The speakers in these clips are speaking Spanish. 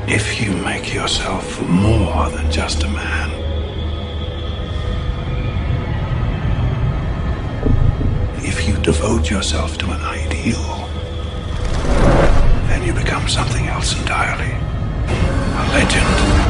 If you make yourself more than just a man, if you devote yourself to an ideal, then you become something else entirely. A legend.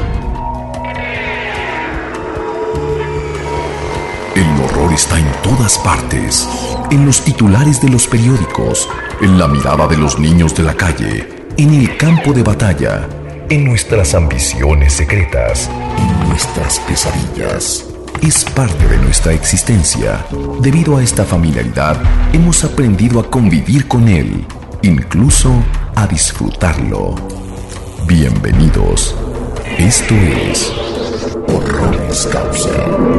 El horror está en todas partes, en los titulares de los periódicos, en la mirada de los niños de la calle, en el campo de batalla, en nuestras ambiciones secretas, en nuestras pesadillas. Es parte de nuestra existencia. Debido a esta familiaridad, hemos aprendido a convivir con él, incluso a disfrutarlo. Bienvenidos. Esto es Horroris Causa.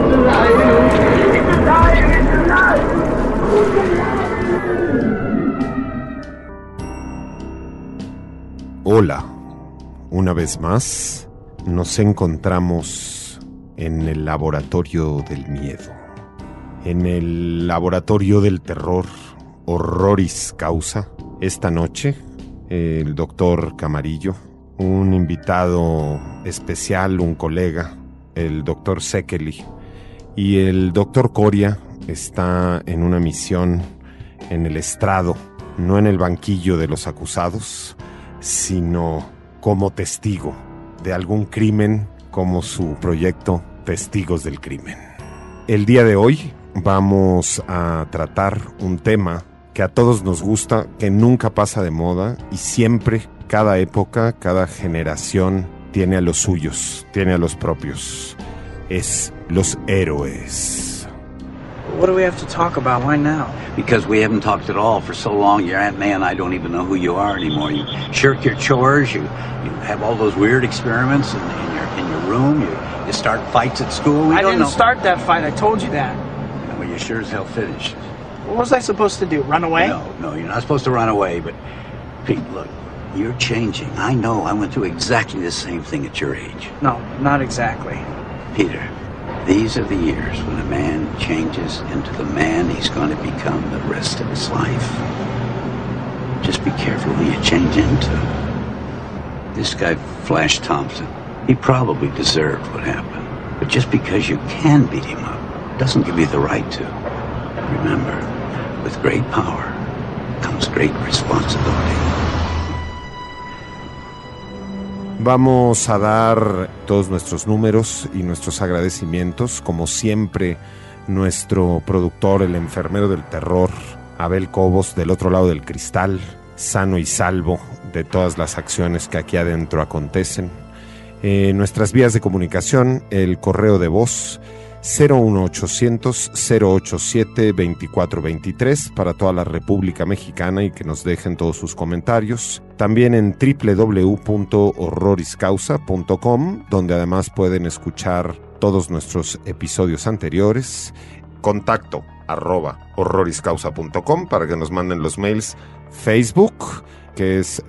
Hola, una vez más nos encontramos en el laboratorio del miedo, en el laboratorio del terror, Horroris Causa. Esta noche, el doctor Camarillo, un invitado especial, un colega, el doctor Szekely, y el doctor Coria está en una misión en el estrado, no en el banquillo de los acusados, sino como testigo de algún crimen, como su proyecto Testigos del Crimen. El día de hoy vamos a tratar un tema que a todos nos gusta, que nunca pasa de moda y siempre, cada época, cada generación tiene a los suyos, tiene a los propios. Es los héroes. What do we have to talk about? Why now? Because we haven't talked at all for so long. Your Aunt May and I don't even know who you are anymore. You shirk your chores. You have all those weird experiments in your room. You start fights at school. I didn't start that fight. I told you that. Well, you sure as hell finished. What was I supposed to do? Run away? No, you're not supposed to run away. But Pete, look, you're changing. I know. I went through exactly the same thing at your age. No, not exactly. Peter, these are the years when a man changes into the man he's going to become the rest of his life. Just be careful who you change into. This guy, Flash Thompson, he probably deserved what happened. But just because you can beat him up doesn't give you the right to. Remember, with great power comes great responsibility. Vamos a dar todos nuestros números y nuestros agradecimientos, como siempre, nuestro productor, el enfermero del terror, Abel Cobos, del otro lado del cristal, sano y salvo de todas las acciones que aquí adentro acontecen. Nuestras vías de comunicación, el correo de voz 01800 087 2423 para toda la República Mexicana y que nos dejen todos sus comentarios. También en www.horroriscausa.com, donde además pueden escuchar todos nuestros episodios anteriores. Contacto @horroriscausa.com para que nos manden los mails. Facebook, que es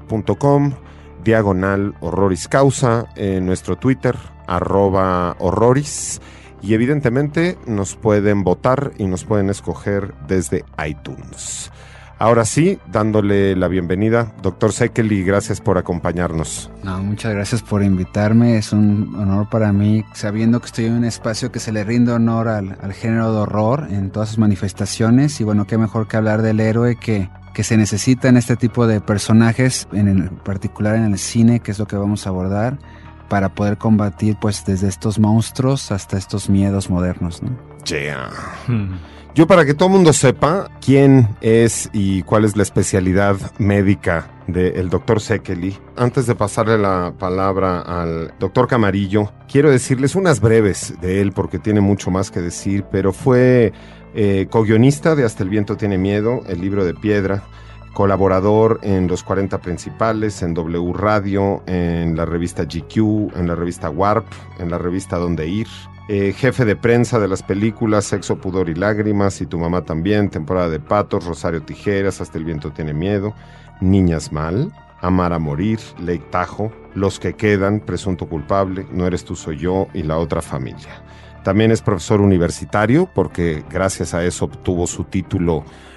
facebook.com/horroriscausa, en nuestro Twitter @horroris. Y evidentemente nos pueden votar y nos pueden escoger desde iTunes. Ahora sí, dándole la bienvenida, doctor Szekely, gracias por acompañarnos. No, muchas gracias por invitarme, es un honor para mí, sabiendo que estoy en un espacio que se le rinde honor al género de horror en todas sus manifestaciones, y bueno, qué mejor que hablar del héroe que se necesita en este tipo de personajes, en particular en el cine, que es lo que vamos a abordar, para poder combatir pues desde estos monstruos hasta estos miedos modernos, ¿no? Yeah. Yo, para que todo el mundo sepa quién es y cuál es la especialidad médica del doctor Szekely, antes de pasarle la palabra al doctor Camarillo, quiero decirles unas breves de él porque tiene mucho más que decir, pero fue co-guionista de Hasta el viento tiene miedo, el libro de piedra, colaborador en Los 40 Principales, en W Radio, en la revista GQ, en la revista Warp, en la revista Donde Ir, jefe de prensa de las películas Sexo, Pudor y Lágrimas, y Tu mamá también, Temporada de Patos, Rosario Tijeras, Hasta el viento tiene miedo, Niñas mal, Amar a morir, Ley Tajo, Los que quedan, Presunto culpable, No eres tú soy yo y La otra familia. También es profesor universitario porque gracias a eso obtuvo su título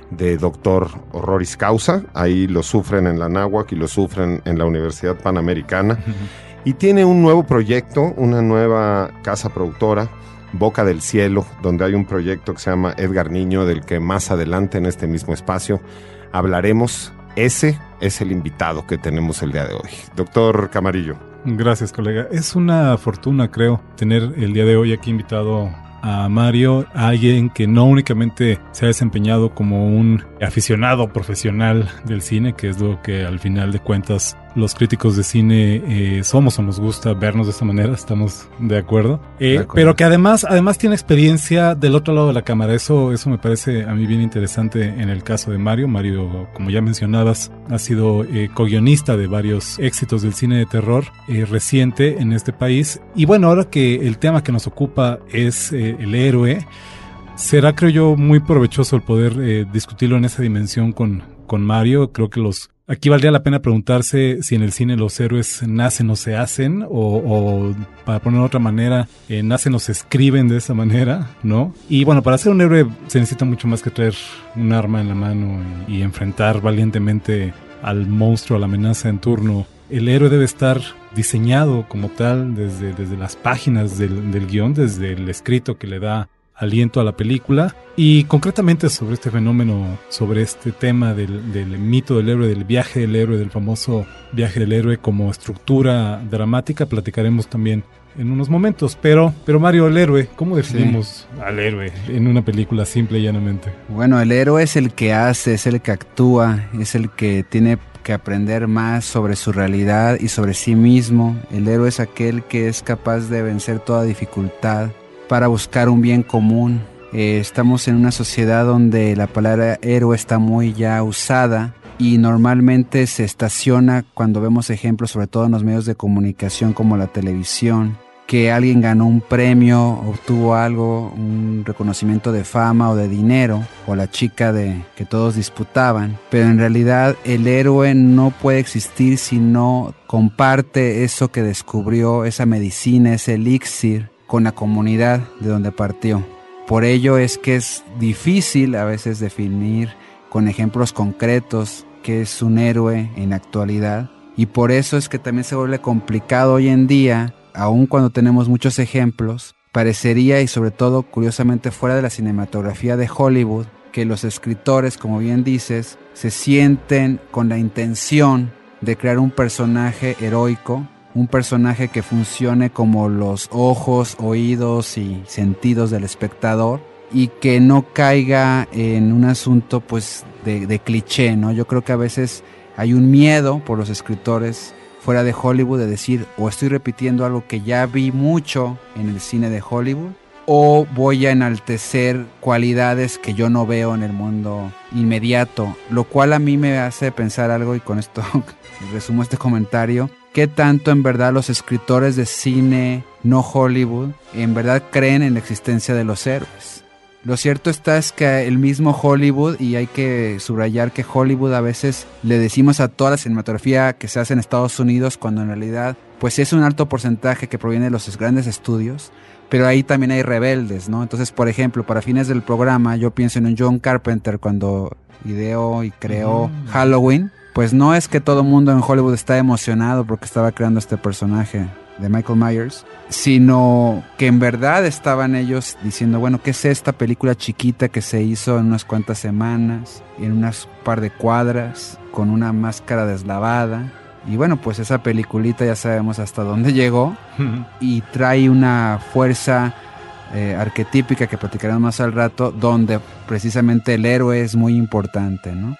de doctor honoris causa. Ahí lo sufren en la Anáhuac y lo sufren en la Universidad Panamericana. Y tiene un nuevo proyecto, una nueva casa productora, Boca del Cielo, donde hay un proyecto que se llama Edgar Niño, del que más adelante en este mismo espacio hablaremos. Ese es el invitado que tenemos el día de hoy. Doctor Camarillo. Gracias, colega. Es una fortuna, creo, tener el día de hoy aquí invitado a Mario, a alguien que no únicamente se ha desempeñado como un aficionado profesional del cine, que es lo que al final de cuentas los críticos de cine somos o nos gusta vernos de esta manera, estamos de acuerdo, pero que además tiene experiencia del otro lado de la cámara. Eso me parece a mí bien interesante en el caso de Mario. Mario, como ya mencionabas, ha sido co-guionista de varios éxitos del cine de terror reciente en este país. Y bueno, ahora que el tema que nos ocupa es el héroe, será, creo yo, muy provechoso el poder discutirlo en esa dimensión con Mario. Creo que aquí valdría la pena preguntarse si en el cine los héroes nacen o se hacen, o para ponerlo de otra manera, nacen o se escriben de esa manera, ¿no? Y bueno, para ser un héroe se necesita mucho más que traer un arma en la mano y enfrentar valientemente al monstruo, a la amenaza en turno. El héroe debe estar diseñado como tal desde las páginas del guión, desde el escrito que le da aliento a la película. Y concretamente sobre este fenómeno, sobre este tema del mito del héroe, del viaje del héroe, del famoso viaje del héroe como estructura dramática, platicaremos también en unos momentos. Pero Mario, el héroe, ¿cómo definimos al héroe en una película simple y llanamente? Bueno, el héroe es el que hace, es el que actúa, es el que tiene que aprender más sobre su realidad y sobre sí mismo. El héroe es aquel que es capaz de vencer toda dificultad para buscar un bien común. Estamos en una sociedad donde la palabra héroe está muy ya usada y normalmente se estaciona cuando vemos ejemplos, sobre todo en los medios de comunicación como la televisión, que alguien ganó un premio, obtuvo algo, un reconocimiento de fama o de dinero, o la chica que todos disputaban. Pero en realidad el héroe no puede existir si no comparte eso que descubrió, esa medicina, ese elixir, con la comunidad de donde partió. Por ello es que es difícil a veces definir con ejemplos concretos qué es un héroe en la actualidad, y por eso es que también se vuelve complicado hoy en día, aun cuando tenemos muchos ejemplos. Parecería, y sobre todo curiosamente fuera de la cinematografía de Hollywood, que los escritores, como bien dices, se sienten con la intención de crear un personaje heroico, un personaje que funcione como los ojos, oídos y sentidos del espectador, y que no caiga en un asunto pues de cliché, ¿no? Yo creo que a veces hay un miedo por los escritores fuera de Hollywood de decir, o estoy repitiendo algo que ya vi mucho en el cine de Hollywood, o voy a enaltecer cualidades que yo no veo en el mundo inmediato, lo cual a mí me hace pensar algo, y con esto resumo este comentario: ¿qué tanto en verdad los escritores de cine no Hollywood en verdad creen en la existencia de los héroes? Lo cierto es que el mismo Hollywood, y hay que subrayar que Hollywood a veces le decimos a toda la cinematografía que se hace en Estados Unidos, cuando en realidad pues es un alto porcentaje que proviene de los grandes estudios, pero ahí también hay rebeldes, ¿no? Entonces, por ejemplo, para fines del programa yo pienso en un John Carpenter cuando ideó y creó Halloween. Pues no es que todo el mundo en Hollywood está emocionado porque estaba creando este personaje de Michael Myers, sino que en verdad estaban ellos diciendo, bueno, ¿qué es esta película chiquita que se hizo en unas cuantas semanas, en unas par de cuadras, con una máscara deslavada? Y bueno, pues esa peliculita ya sabemos hasta dónde llegó, y trae una fuerza arquetípica que platicaremos más al rato, donde precisamente el héroe es muy importante, ¿no?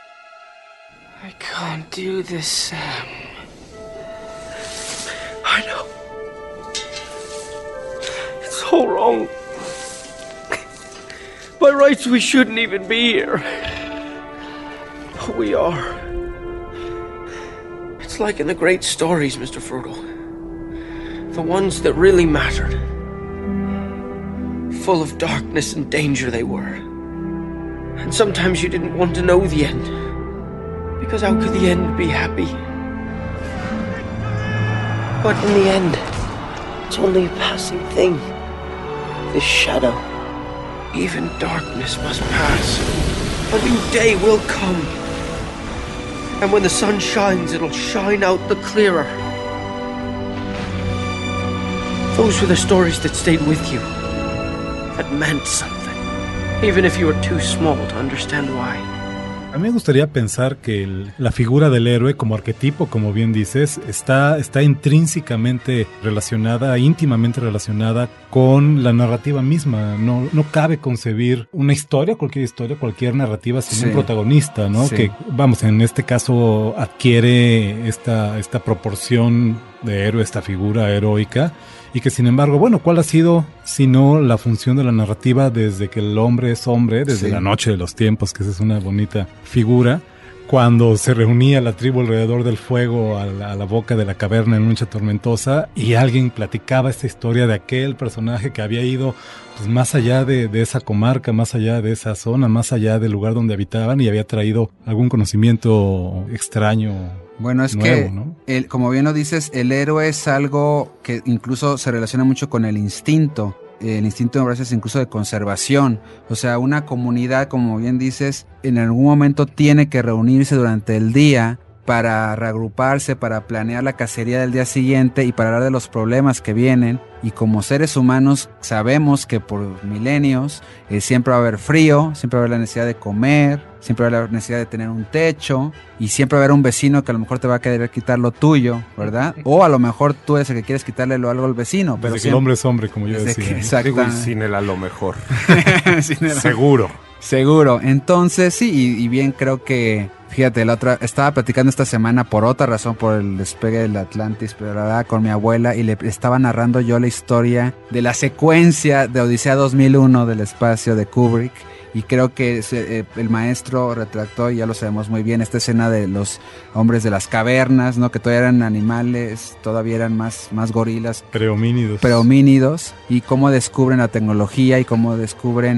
I can't do this, Sam. I know. It's all wrong. By rights, we shouldn't even be here. But we are. It's like in the great stories, Mr. Frodo. The ones that really mattered. Full of darkness and danger they were. And sometimes you didn't want to know the end. Because how could the end be happy? But in the end, it's only a passing thing. This shadow. Even darkness must pass. A new day will come. And when the sun shines, it'll shine out the clearer. Those were the stories that stayed with you. That meant something. Even if you were too small to understand why. A mí me gustaría pensar que la figura del héroe como arquetipo, como bien dices, está intrínsecamente relacionada, íntimamente relacionada con la narrativa misma. No cabe concebir una historia, cualquier narrativa sin un protagonista, ¿no? Sí. Que, vamos, en este caso adquiere esta proporción de héroe, esta figura heroica. Y que sin embargo, bueno, ¿cuál ha sido sino la función de la narrativa desde que el hombre es hombre, desde la noche de los tiempos, que esa es una bonita figura, cuando se reunía la tribu alrededor del fuego a la boca de la caverna en una noche tormentosa y alguien platicaba esta historia de aquel personaje que había ido pues más allá de esa comarca, más allá de esa zona, más allá del lugar donde habitaban y había traído algún conocimiento extraño. Bueno, es nuevo, que, ¿no? como bien lo dices, el héroe es algo que incluso se relaciona mucho con el instinto. El instinto a veces incluso de conservación. O sea, una comunidad, como bien dices, en algún momento tiene que reunirse durante el día para reagruparse, para planear la cacería del día siguiente y para hablar de los problemas que vienen. Y como seres humanos sabemos que por milenios siempre va a haber frío, siempre va a haber la necesidad de comer, siempre va a haber la necesidad de tener un techo y siempre va a haber un vecino que a lo mejor te va a querer quitar lo tuyo, ¿verdad? O a lo mejor tú eres el que quieres quitarle algo al vecino. Pero desde que el hombre es hombre, como yo decía. Digo, y sin el a lo mejor. Seguro. Entonces, sí, y bien creo que, fíjate, estaba platicando esta semana por otra razón, por el despegue del Atlantis, pero la verdad con mi abuela y le estaba narrando yo la historia de la secuencia de Odisea 2001 del espacio de Kubrick. Y creo que el maestro retrató, y ya lo sabemos muy bien, esta escena de los hombres de las cavernas, ¿no? Que todavía eran animales, todavía eran más gorilas. Prehomínidos. Y cómo descubren la tecnología y cómo descubren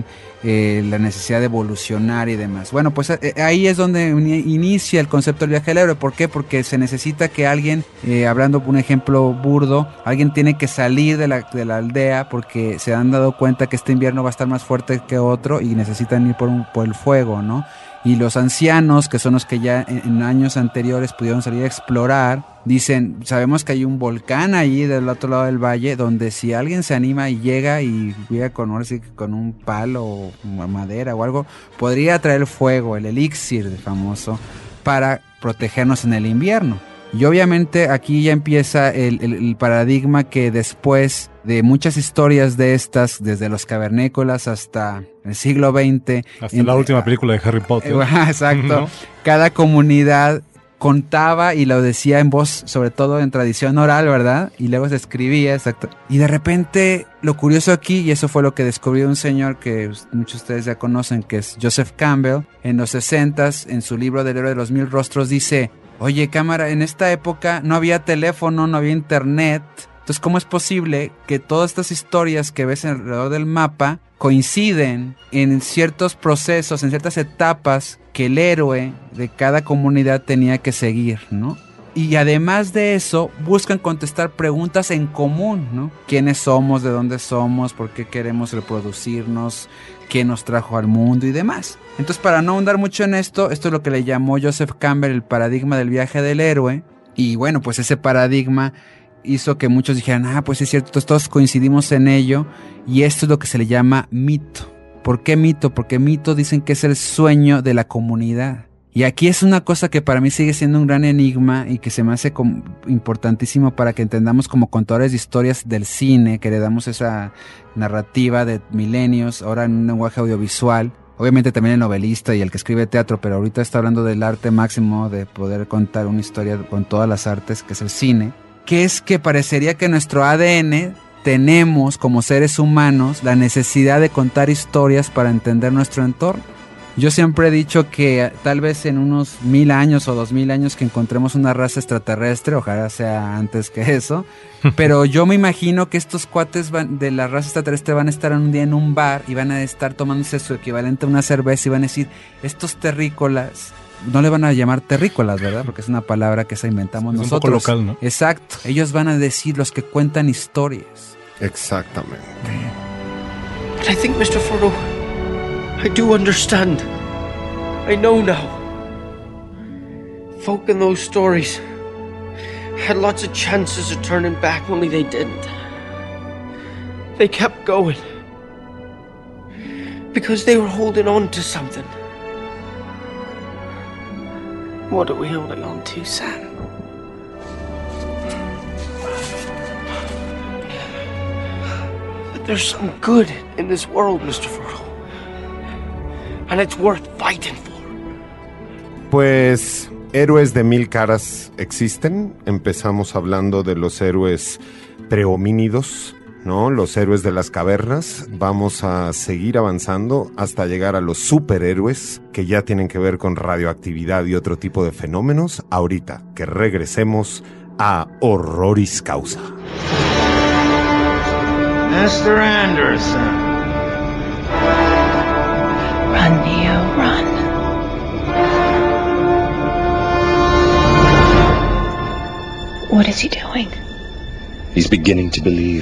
la necesidad de evolucionar y demás. Bueno, pues ahí es donde inicia el concepto del viaje del héroe. ¿Por qué? Porque se necesita que alguien, hablando por un ejemplo burdo, alguien tiene que salir de la aldea porque se han dado cuenta que este invierno va a estar más fuerte que otro y necesitan ir por el fuego, ¿no? Y los ancianos, que son los que ya en años anteriores pudieron salir a explorar, dicen, sabemos que hay un volcán ahí del otro lado del valle, donde si alguien se anima y llega con un palo o madera o algo, podría traer el fuego, el elixir famoso, para protegernos en el invierno. Y obviamente aquí ya empieza el paradigma que después de muchas historias de estas, desde los cavernícolas hasta el siglo XX... Hasta la última película de Harry Potter. Exacto. ¿No? Cada comunidad contaba y lo decía en voz, sobre todo en tradición oral, ¿verdad? Y luego se escribía, exacto. Y de repente, lo curioso aquí, y eso fue lo que descubrió un señor que muchos de ustedes ya conocen, que es Joseph Campbell, en los 60s, en su libro del héroe de los 1000 rostros, dice... Oye, cámara, en esta época no había teléfono, no había internet. Entonces, ¿cómo es posible que todas estas historias que ves alrededor del mapa coinciden en ciertos procesos, en ciertas etapas que el héroe de cada comunidad tenía que seguir, ¿no? Y además de eso, buscan contestar preguntas en común, ¿no? ¿Quiénes somos? ¿De dónde somos? ¿Por qué queremos reproducirnos? ¿Qué nos trajo al mundo? Y demás. Entonces, para no ahondar mucho en esto es lo que le llamó Joseph Campbell el paradigma del viaje del héroe. Y bueno, pues ese paradigma hizo que muchos dijeran, pues es cierto, todos coincidimos en ello. Y esto es lo que se le llama mito. ¿Por qué mito? Porque mito dicen que es el sueño de la comunidad. Y aquí es una cosa que para mí sigue siendo un gran enigma y que se me hace importantísimo para que entendamos como contadores de historias del cine, que le damos esa narrativa de milenios, ahora en un lenguaje audiovisual. Obviamente también el novelista y el que escribe teatro, pero ahorita está hablando del arte máximo de poder contar una historia con todas las artes, que es el cine. Que es que parecería que nuestro ADN tenemos como seres humanos la necesidad de contar historias para entender nuestro entorno. Yo siempre he dicho que tal vez en unos 1000 años o 2000 años que encontremos una raza extraterrestre, ojalá sea antes que eso, pero yo me imagino que estos cuates de la raza extraterrestre van a estar un día en un bar y van a estar tomándose su equivalente a una cerveza y van a decir, estos terrícolas, no le van a llamar terrícolas, ¿verdad? Porque es una palabra que se inventamos es nosotros. Un poco local, ¿no? Exacto. Ellos van a decir los que cuentan historias. Exactamente. But I think, Mr. Frodo, I do understand. I know now. Folk in those stories had lots of chances of turning back, only they didn't. They kept going. Because they were holding on to something. What are we holding on to, Sam? That there's some good in this world, Mr. Frodo. And it's worth fighting for. Pues héroes de mil caras existen. Empezamos hablando de los héroes prehomínidos, ¿no? Los héroes de las cavernas. Vamos a seguir avanzando hasta llegar a los superhéroes que ya tienen que ver con radioactividad y otro tipo de fenómenos. Ahorita que regresemos a Horroris Causa. Mr. Anderson. Run, Neo, run. What is he doing? He's beginning to believe.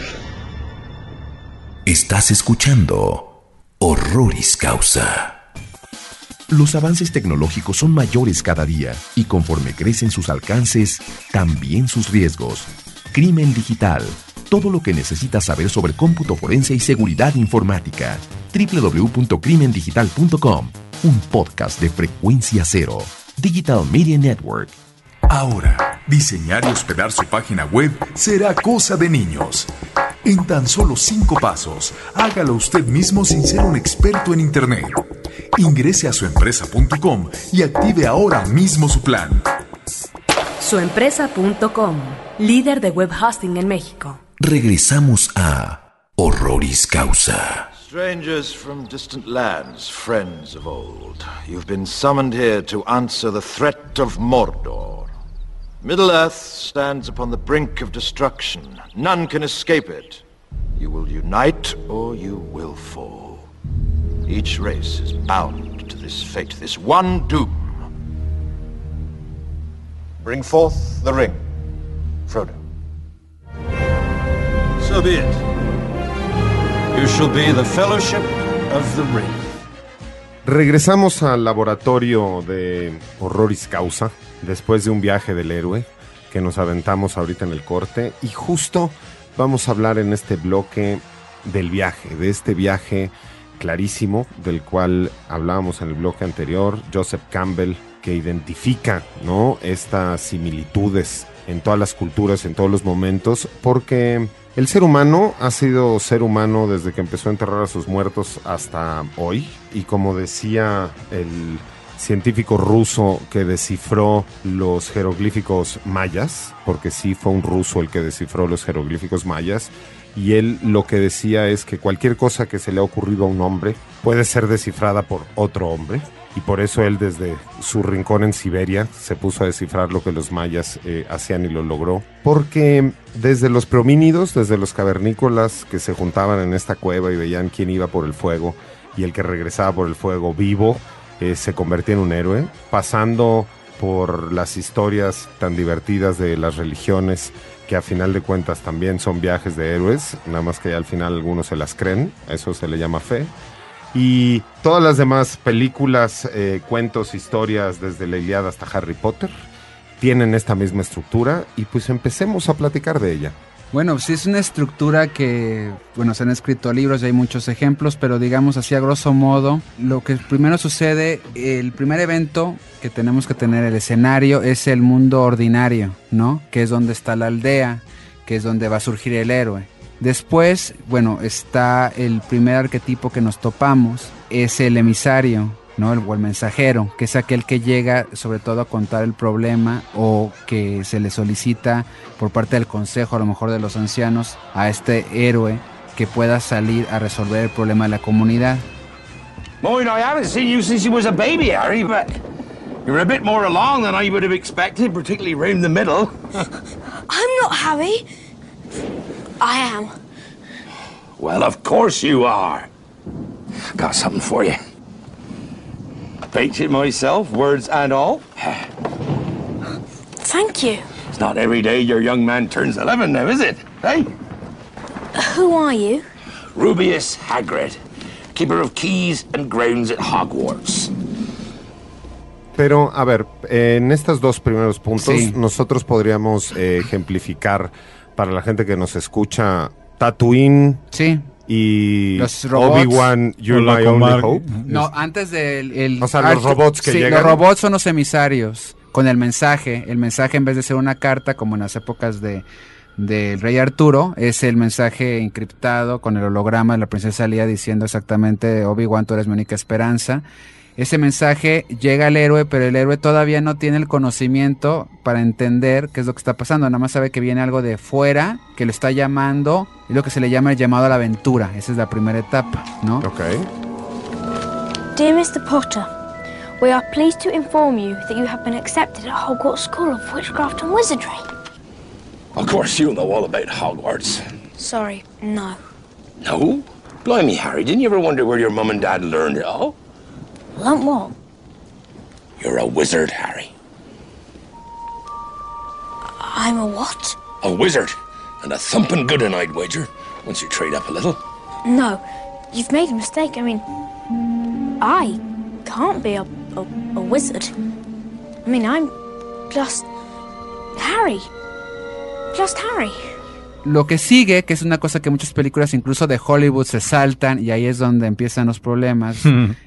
Estás escuchando Horroris Causa. Los avances tecnológicos son mayores cada día y conforme crecen sus alcances, también sus riesgos. Crimen digital. Todo lo que necesitas saber sobre cómputo forense y seguridad informática. www.crimendigital.com. Un podcast de Frecuencia Cero. Digital Media Network. Ahora, diseñar y hospedar su página web será cosa de niños. En tan solo 5 pasos, hágalo usted mismo sin ser un experto en Internet. Ingrese a suempresa.com y active ahora mismo su plan. Suempresa.com, líder de web hosting en México. Regresamos a Horroris Causa. Strangers from distant lands, friends of old, you've been summoned here to answer the threat of Mordor. Middle-earth stands upon the brink of destruction. None can escape it. You will unite or you will fall. Each race is bound to this fate, this one doom. Bring forth the ring, Frodo. So be it. You shall be the Fellowship of the Ring. Regresamos al laboratorio de Horroris Causa, después de un viaje del héroe que nos aventamos ahorita en el corte, y justo vamos a hablar en este bloque del viaje, de este viaje clarísimo del cual hablábamos en el bloque anterior, Joseph Campbell, que identifica, ¿no?, estas similitudes en todas las culturas, en todos los momentos, porque el ser humano ha sido ser humano desde que empezó a enterrar a sus muertos hasta hoy, y como decía el científico ruso que descifró los jeroglíficos mayas, porque sí fue un ruso el que descifró los jeroglíficos mayas, y él lo que decía es que cualquier cosa que se le ha ocurrido a un hombre puede ser descifrada por otro hombre, y por eso él desde su rincón en Siberia se puso a descifrar lo que los mayas hacían y lo logró, porque desde los prehomínidos, desde los cavernícolas que se juntaban en esta cueva y veían quién iba por el fuego, y el que regresaba por el fuego vivo se convertía en un héroe, pasando por las historias tan divertidas de las religiones, que a final de cuentas también son viajes de héroes, nada más que al final algunos se las creen, eso se le llama fe, y todas las demás películas, cuentos, historias, desde la Ilíada hasta Harry Potter, tienen esta misma estructura, y pues empecemos a platicar de ella. Bueno, sí es una estructura que, bueno, se han escrito libros y hay muchos ejemplos, pero digamos así a grosso modo, lo que primero sucede, el primer evento que tenemos que tener, el escenario, es el mundo ordinario, ¿no? Que es donde está la aldea, que es donde va a surgir el héroe. Después, bueno, está el primer arquetipo que nos topamos, es el emisario, ¿no? O el mensajero, que es aquel que llega sobre todo a contar el problema o que se le solicita por parte del consejo, a lo mejor de los ancianos, a este héroe que pueda salir a resolver el problema de la comunidad. Boy, I haven't seen you since you was a baby, Harry, but you're a bit more along than I would have expected, particularly round the middle. I'm not Harry. I am. Well, of course you are. Got something for you. Baked it myself, words and all. Thank you. It's not every day your young man turns 11 now, is it? Hey? Who are you? Rubeus Hagrid, keeper of keys and grounds at Hogwarts. Pero, a ver, en estos dos primeros puntos, Sí. nosotros podríamos ejemplificar para la gente que nos escucha Tatooine Sí. y Los robots. Obi-Wan, You're Hola, My Only Comar. Hope. No, antes del... O sea, los robots que sí, llegan. los robots son los emisarios con el mensaje. El mensaje, en vez de ser una carta, como en las épocas del Rey Arturo, es el mensaje encriptado con el holograma de la princesa Leia diciendo exactamente: Obi-Wan, tú eres mi única esperanza. Ese mensaje llega al héroe, pero el héroe todavía no tiene el conocimiento para entender qué es lo que está pasando. Nada más sabe que viene algo de fuera, que lo está llamando, es lo que se le llama el llamado a la aventura. Esa es la primera etapa, ¿no? Ok. Dear Mr. Potter, we are pleased to inform you that you have been accepted at Hogwarts School of Witchcraft and Wizardry. Of course, you know all about Hogwarts. Sorry, no. No? Blimey, Harry, didn't you ever wonder where your mum and dad learned it all? Learnt what? You're a wizard, Harry. I'm a what? A wizard. And a thumping good one, I'd wager, once you trade up a little. No, you've made a mistake. I mean, I can't be a wizard. I mean, I'm just Harry. Just Harry. Lo que sigue, que es una cosa que muchas películas incluso de Hollywood se saltan, y ahí es donde empiezan los problemas,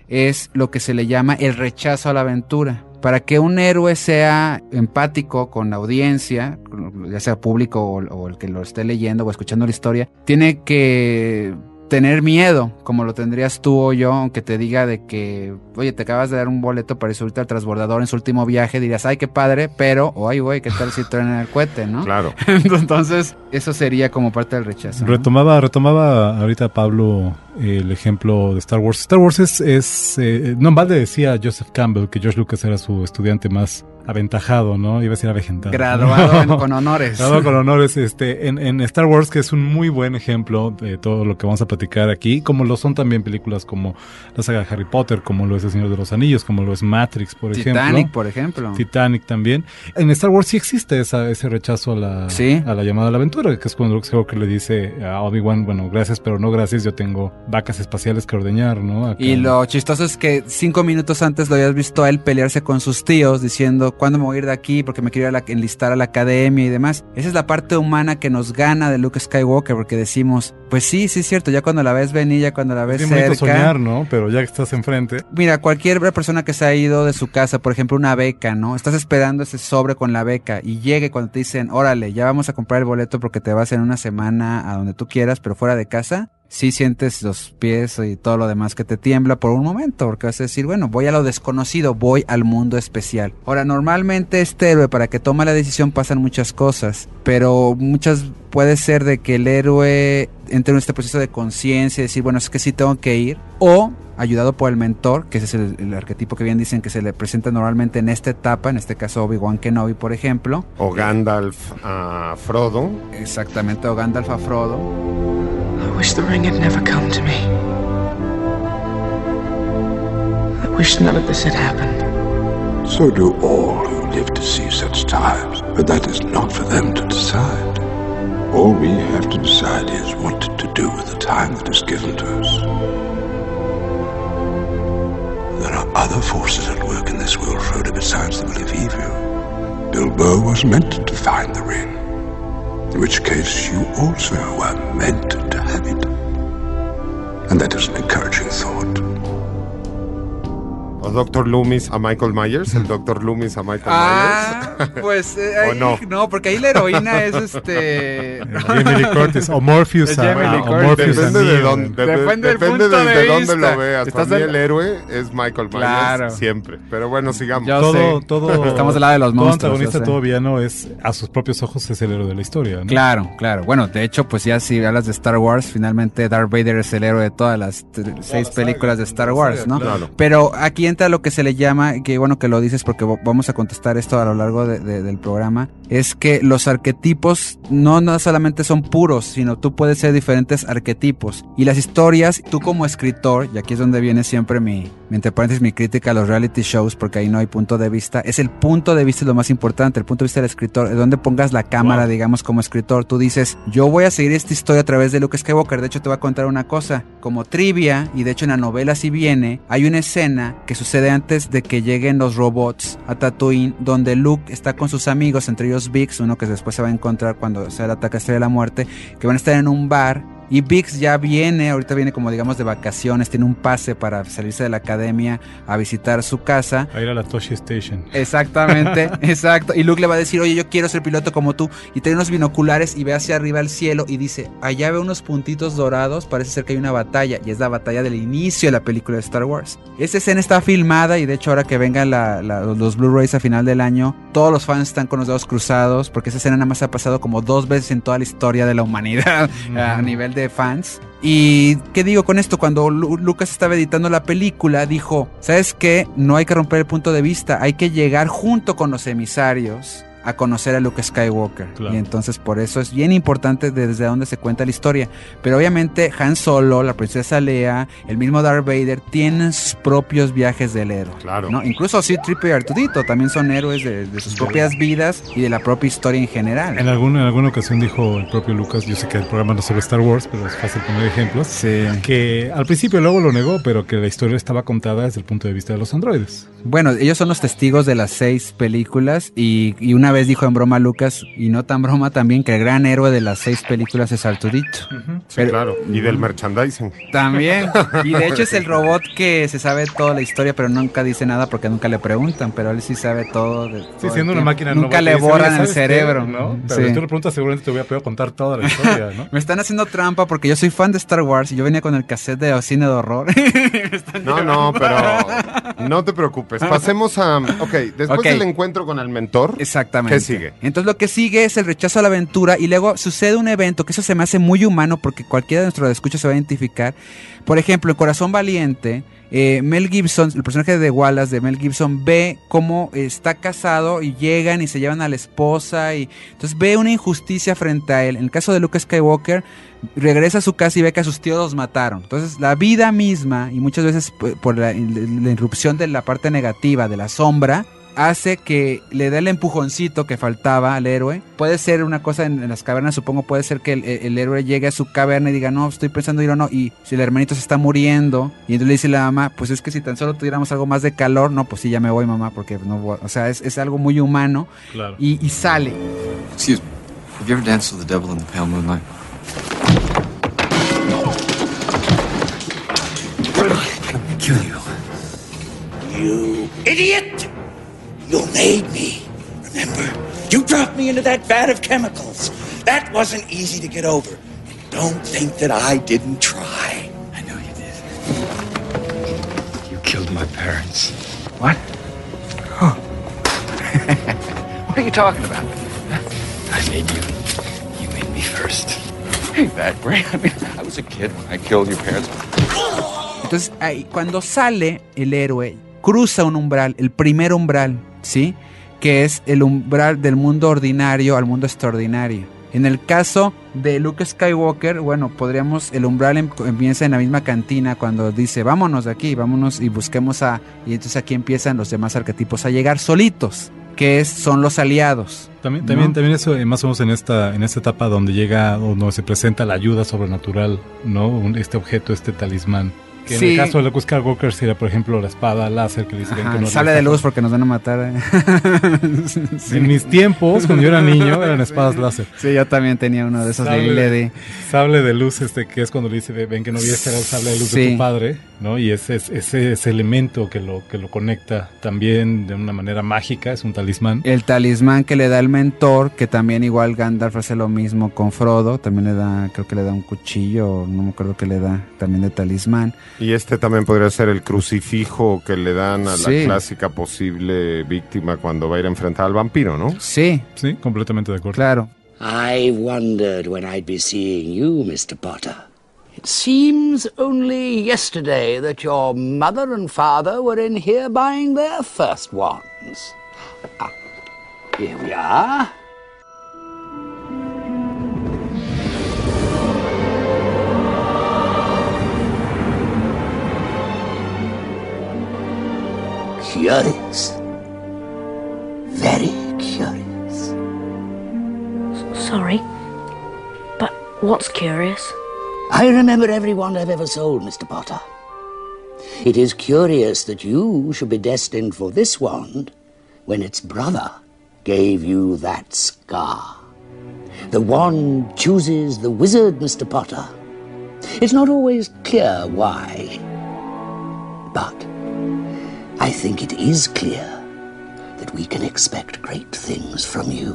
es lo que se le llama el rechazo a la aventura. Para que un héroe sea empático con la audiencia, ya sea público o el que lo esté leyendo o escuchando la historia, tiene que tener miedo, como lo tendrías tú o yo, aunque te diga de que, oye, te acabas de dar un boleto para subirte al transbordador en su último viaje, dirías, ay, qué padre, pero, ay, güey, ¿qué tal si traen el cohete, no? Claro. Entonces, eso sería como parte del rechazo, ¿no? Retomaba ahorita Pablo el ejemplo de Star Wars. Star Wars no en balde decía Joseph Campbell que George Lucas era su estudiante más aventajado, ¿no? Iba a decir avejentado. Graduado con honores. Graduado con honores. En Star Wars, que es un muy buen ejemplo de todo lo que vamos a platicar aquí, como lo son también películas como la saga de Harry Potter, como lo es El Señor de los Anillos, como lo es Matrix, por ejemplo. Titanic, por ejemplo. Titanic también. En Star Wars sí existe ese rechazo a la llamada a la aventura, que es cuando Luke Skywalker le dice a Obi-Wan, bueno, gracias, pero no gracias, yo tengo vacas espaciales que ordeñar, ¿no? Acá. Y lo chistoso es que 5 minutos antes lo habías visto a él pelearse con sus tíos diciendo, ¿cuándo me voy a ir de aquí? Porque me quiero enlistar a la academia y demás. Esa es la parte humana que nos gana de Luke Skywalker, porque decimos, pues sí, es cierto, ya cuando la ves venir, ya cuando la ves es cerca. bonito soñar, ¿no? Pero ya que estás enfrente. Mira, cualquier persona que se ha ido de su casa, por ejemplo, una beca, ¿no? Estás esperando ese sobre con la beca y llegue cuando te dicen, órale, ya vamos a comprar el boleto porque te vas en una semana a donde tú quieras, pero fuera de casa. Sí sientes los pies y todo lo demás que te tiembla por un momento, porque vas a decir, bueno, voy a lo desconocido, voy al mundo especial. Ahora, normalmente este héroe, para que tome la decisión pasan muchas cosas, pero muchas puede ser de que el héroe entre en este proceso de conciencia y decir, bueno, es que sí tengo que ir, o ayudado por el mentor, que ese es el arquetipo que bien dicen que se le presenta normalmente en esta etapa, en este caso Obi-Wan Kenobi, por ejemplo. O Gandalf a Frodo. Exactamente, o Gandalf a Frodo. I wish the ring had never come to me. I wish none of this had happened. So do all who live to see such times, but that is not for them to decide. All we have to decide is what to do with the time that is given to us. There are other forces at work in this world, Frodo, besides the will of evil. Bilbo was meant to find the ring, in which case you also were meant to have it. And that is an encouraging thought. O Dr. Loomis a Michael Myers, el Dr. Loomis a Michael Myers. Pues ¿O no? No, porque ahí la heroína es Jamie Lee Curtis o Morpheus a Morpheus. Depende de dónde, depende de dónde lo veas. Para mí el héroe es Michael Myers, claro, siempre. Pero bueno, sigamos. Todo estamos del lado de los monstruos. Todo antagonista, todo villano es, a sus propios ojos, es el héroe de la historia, ¿no? Claro. Bueno, de hecho, pues ya si hablas de Star Wars, finalmente Darth Vader es el héroe de todas las 6 películas de Star Wars, ¿no? Claro. Pero aquí entra lo que se le llama, que bueno que lo dices porque vamos a contestar esto a lo largo del programa, es que los arquetipos no solamente son puros, sino tú puedes ser diferentes arquetipos. Y las historias, tú como escritor, y aquí es donde viene siempre mi entre paréntesis mi crítica a los reality shows, porque ahí no hay punto de vista, es el punto de vista lo más importante, el punto de vista del escritor, de donde pongas la cámara, digamos, como escritor. Tú dices, yo voy a seguir esta historia a través de Luke Skywalker. De hecho, te voy a contar una cosa, como trivia, y de hecho en la novela sí viene, hay una escena que sucede antes de que lleguen los robots a Tatooine, donde Luke está con sus amigos, entre ellos Biggs, uno que después se va a encontrar cuando sea el ataque a Estrella de la Muerte, que van a estar en un bar. Y Biggs ya viene, ahorita viene como digamos de vacaciones, tiene un pase para salirse de la academia a visitar su casa. A ir a la Toshi Station. Exactamente, exacto. Y Luke le va a decir, oye, yo quiero ser piloto como tú. Y tiene unos binoculares y ve hacia arriba al cielo y dice, allá ve unos puntitos dorados, parece ser que hay una batalla. Y es la batalla del inicio de la película de Star Wars. Esta escena está filmada y de hecho ahora que vengan los Blu-rays a final del año, todos los fans están con los dedos cruzados porque esa escena nada más ha pasado como 2 veces en toda la historia de la humanidad a nivel de fans. Y ¿qué digo con esto? Cuando Lucas estaba editando la película, dijo, ¿sabes qué? No hay que romper el punto de vista, hay que llegar junto con los emisarios a conocer a Luke Skywalker. Claro. Y entonces por eso es bien importante desde dónde se cuenta la historia. Pero obviamente Han Solo, la princesa Leia, el mismo Darth Vader tienen sus propios viajes del héroe. Claro. ¿No? Incluso C-3PO y R2-D2 también son héroes de sus propias vidas y de la propia historia en general. En alguna ocasión dijo el propio Lucas, yo sé que el programa no es sobre Star Wars, pero es fácil poner ejemplos, sí, que al principio luego lo negó, pero que la historia estaba contada desde el punto de vista de los androides. Bueno, ellos son los testigos de las 6 películas y una vez dijo en broma Lucas, y no tan broma también, que el gran héroe de las 6 películas es R2-D2. Sí, pero, claro, y del merchandising. También, y de hecho es el robot que se sabe toda la historia, pero nunca dice nada porque nunca le preguntan, pero él sí sabe todo. Sí, siendo una máquina nunca le borran el cerebro. ¿No? Pero si tú le preguntas seguramente te voy a poder contar toda la historia, ¿no? Me están haciendo trampa porque yo soy fan de Star Wars y yo venía con el cassette de cine de horror. No, pero no te preocupes. Pasemos a... Ok, después del encuentro con el mentor. Exactamente. ¿Qué sigue? Entonces lo que sigue es el rechazo a la aventura y luego sucede un evento que eso se me hace muy humano porque cualquiera de nuestros escuchas se va a identificar. Por ejemplo, en Corazón Valiente, Mel Gibson, el personaje de Wallace de Mel Gibson, ve cómo está casado y llegan y se llevan a la esposa y entonces ve una injusticia frente a él. En el caso de Luke Skywalker, regresa a su casa y ve que a sus tíos los mataron. Entonces la vida misma, y muchas veces por la irrupción de la parte negativa de la sombra, hace que le dé el empujoncito que faltaba al héroe. Puede ser una cosa en las cavernas, supongo, puede ser que el héroe llegue a su caverna y diga, no, estoy pensando ir o no, y si el hermanito se está muriendo, y entonces le dice la mamá, pues es que si tan solo tuviéramos algo más de calor, no, pues sí, ya me voy, mamá, porque no voy. O sea, es algo muy humano. Claro. Y sale. Excuse me, have you ever danced with the devil in the pale moonlight? I'm gonna kill you. You idiot! You made me. Remember? You dropped me into that vat of chemicals. That wasn't easy to get over. Don't think that I didn't try. I know you did. You killed my parents. What? Oh. What are you talking about? I made you. You made me first. Ain't that great? I mean, I was a kid when I killed your parents. Entonces, ahí, cuando sale el héroe, cruza un umbral, el primer umbral, ¿sí? Que es el umbral del mundo ordinario al mundo extraordinario. En el caso de Luke Skywalker, bueno, el umbral empieza en la misma cantina cuando dice, vámonos de aquí, vámonos y busquemos y entonces aquí empiezan los demás arquetipos a llegar solitos, que son los aliados. También eso, más o menos en esta etapa donde llega, o no se presenta la ayuda sobrenatural, ¿no? Este objeto, este talismán. Que en el caso de Luke Skywalker sería, por ejemplo, la espada láser que le dicen que no sale de luz porque nos van a matar. Sí. En mis tiempos, cuando yo era niño, eran espadas láser. Sí, yo también tenía uno de esos sable de luz, que es cuando le dice, ven que no vi este era el sable de luz de tu padre, ¿no? Y ese elemento que lo conecta también de una manera mágica, es un talismán. El talismán que le da el mentor, que también igual Gandalf hace lo mismo con Frodo, también le da, creo que le da un cuchillo, no me acuerdo que le da también de talismán. Y también podría ser el crucifijo que le dan a la clásica posible víctima cuando va a ir a enfrentar al vampiro, ¿no? Sí, completamente de acuerdo. Claro. I wondered when I'd be seeing you, Mr. Potter. It seems only yesterday that your mother and father were in here buying their first wands. Here we are. curious. Very curious. Sorry, but what's curious? I remember every wand I've ever sold, Mr. Potter. It is curious that you should be destined for this wand when its brother gave you that scar. The wand chooses the wizard, Mr. Potter. It's not always clear why, but I think it is clear that we can expect great things from you.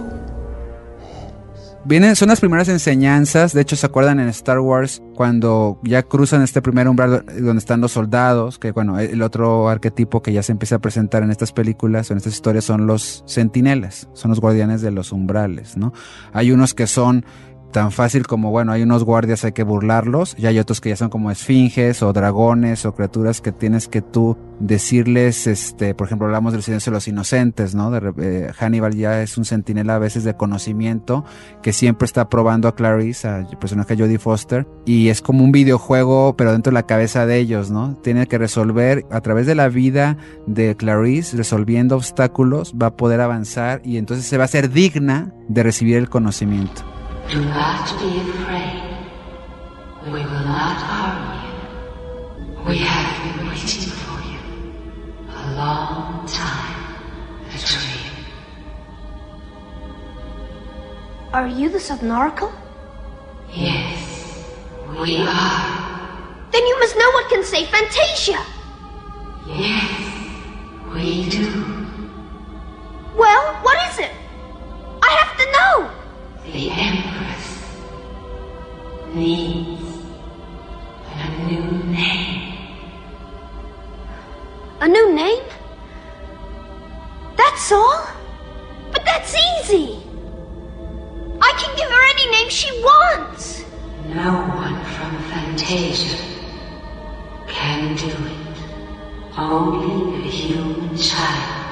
Son las primeras enseñanzas. De hecho, ¿se acuerdan en Star Wars cuando ya cruzan este primer umbral donde están los soldados? Que bueno, el otro arquetipo que ya se empieza a presentar en estas películas o en estas historias son los centinelas, son los guardianes de los umbrales, ¿no? Hay unos que son tan fácil como, bueno, hay unos guardias, hay que burlarlos, y hay otros que ya son como esfinges o dragones o criaturas que tienes que tú decirles, por ejemplo, hablamos del silencio de los inocentes, ¿no? Hannibal ya es un centinela a veces de conocimiento que siempre está probando a Clarice, al personaje de Jodie Foster, y es como un videojuego pero dentro de la cabeza de ellos, ¿no? Tiene que resolver a través de la vida de Clarice, resolviendo obstáculos, va a poder avanzar y entonces se va a ser digna de recibir el conocimiento. Do not be afraid. We will not harm you. We have been waiting for you a long time, Atreyu. Are you the Subnarkle? Yes, we are. Then you must know what can save Fantasia. Yes, we do. Well, what is it? I have to know. The Empress needs a new name. A new name? That's all? But that's easy. I can give her any name she wants. No one from Fantasia can do it. Only a human child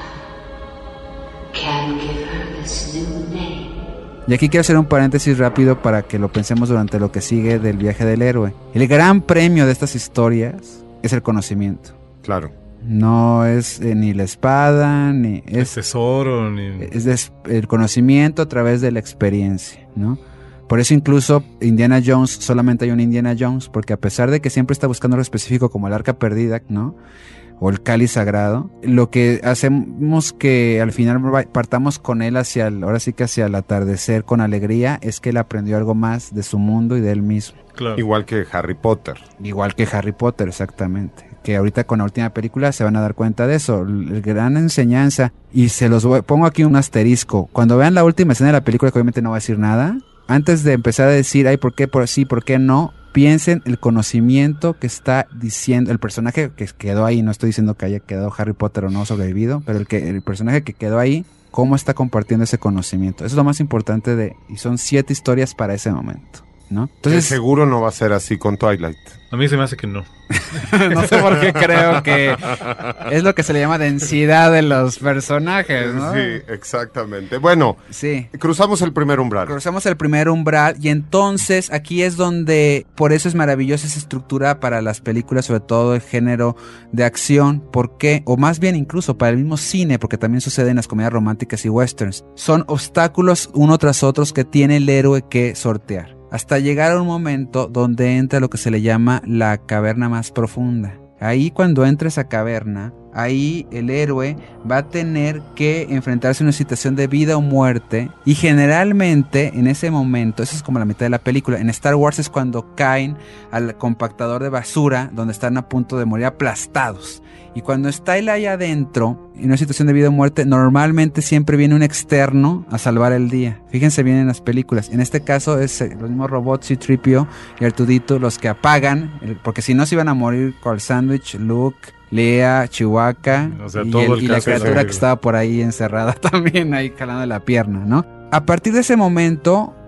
can give her this new name. Y aquí quiero hacer un paréntesis rápido para que lo pensemos durante lo que sigue del viaje del héroe. El gran premio de estas historias es el conocimiento. Claro. No es ni la espada, ni el tesoro, ni... Es el conocimiento a través de la experiencia, ¿no? Por eso incluso Indiana Jones, solamente hay un Indiana Jones, porque a pesar de que siempre está buscando algo específico como el arca perdida, ¿no? O el cáliz sagrado, lo que hacemos que al final partamos con él ahora sí que hacia el atardecer con alegría, es que él aprendió algo más de su mundo y de él mismo. Claro. Igual que Harry Potter. Igual que Harry Potter, exactamente. Que ahorita con la última película se van a dar cuenta de eso, la gran enseñanza, y pongo aquí un asterisco. Cuando vean la última escena de la película, que obviamente no va a decir nada, antes de empezar a decir, ay, ¿por qué? Por sí, ¿por qué no? Piensen el conocimiento que está diciendo el personaje que quedó ahí. No estoy diciendo que haya quedado Harry Potter o no sobrevivido, pero el personaje que quedó ahí, cómo está compartiendo ese conocimiento. Eso es lo más importante y son 7 historias para ese momento, ¿no? Entonces, seguro no va a ser así con Twilight. A mí se me hace que no. No sé por qué creo que es lo que se le llama densidad de los personajes, ¿no? Sí, exactamente. Bueno, sí. Cruzamos el primer umbral. Cruzamos el primer umbral y entonces aquí es donde, por eso es maravillosa esa estructura para las películas, sobre todo el género de acción. ¿Por qué? O más bien incluso para el mismo cine, porque también sucede en las comedias románticas y westerns. Son obstáculos uno tras otros que tiene el héroe que sortear, hasta llegar a un momento donde entra lo que se le llama la caverna más profunda. Ahí cuando entra esa caverna, ahí el héroe va a tener que enfrentarse a una situación de vida o muerte, y generalmente en ese momento, eso es como la mitad de la película, en Star Wars es cuando caen al compactador de basura donde están a punto de morir aplastados. Y cuando está él ahí adentro, en una situación de vida o muerte, normalmente siempre viene un externo a salvar el día. Fíjense bien en las películas. En este caso es los mismos robots, C-3PO y R2D2, los que apagan, porque si no se iban a morir con el sándwich, Luke, Leia, Chewbacca, o sea, y la criatura que estaba por ahí encerrada también ahí jalando la pierna, ¿no? A partir de ese momento,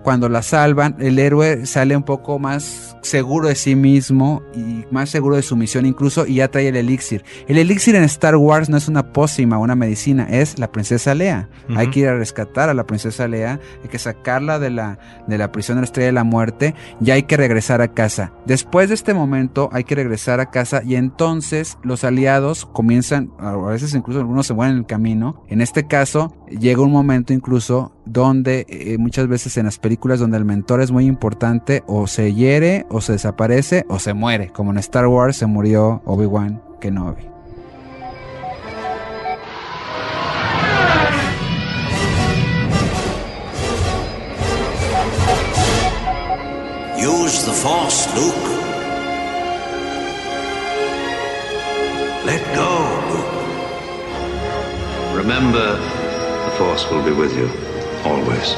cuando la salvan, el héroe sale un poco más seguro de sí mismo y más seguro de su misión incluso, y ya trae el elixir. El elixir en Star Wars no es una pócima, una medicina, es la princesa Leia. Hay que ir a rescatar a la princesa Leia, hay que sacarla de la prisión de la Estrella de la Muerte, y hay que regresar a casa. Después de este momento hay que regresar a casa, y entonces los aliados comienzan, a veces incluso algunos se mueren en el camino. En este caso llega un momento incluso donde muchas veces en las películas donde el mentor es muy importante, o se hiere, o se desaparece, o se muere, como en Star Wars se murió Obi-Wan Kenobi. Use the Force, Luke. Let go, Luke. Remember, the Force will be with you, always.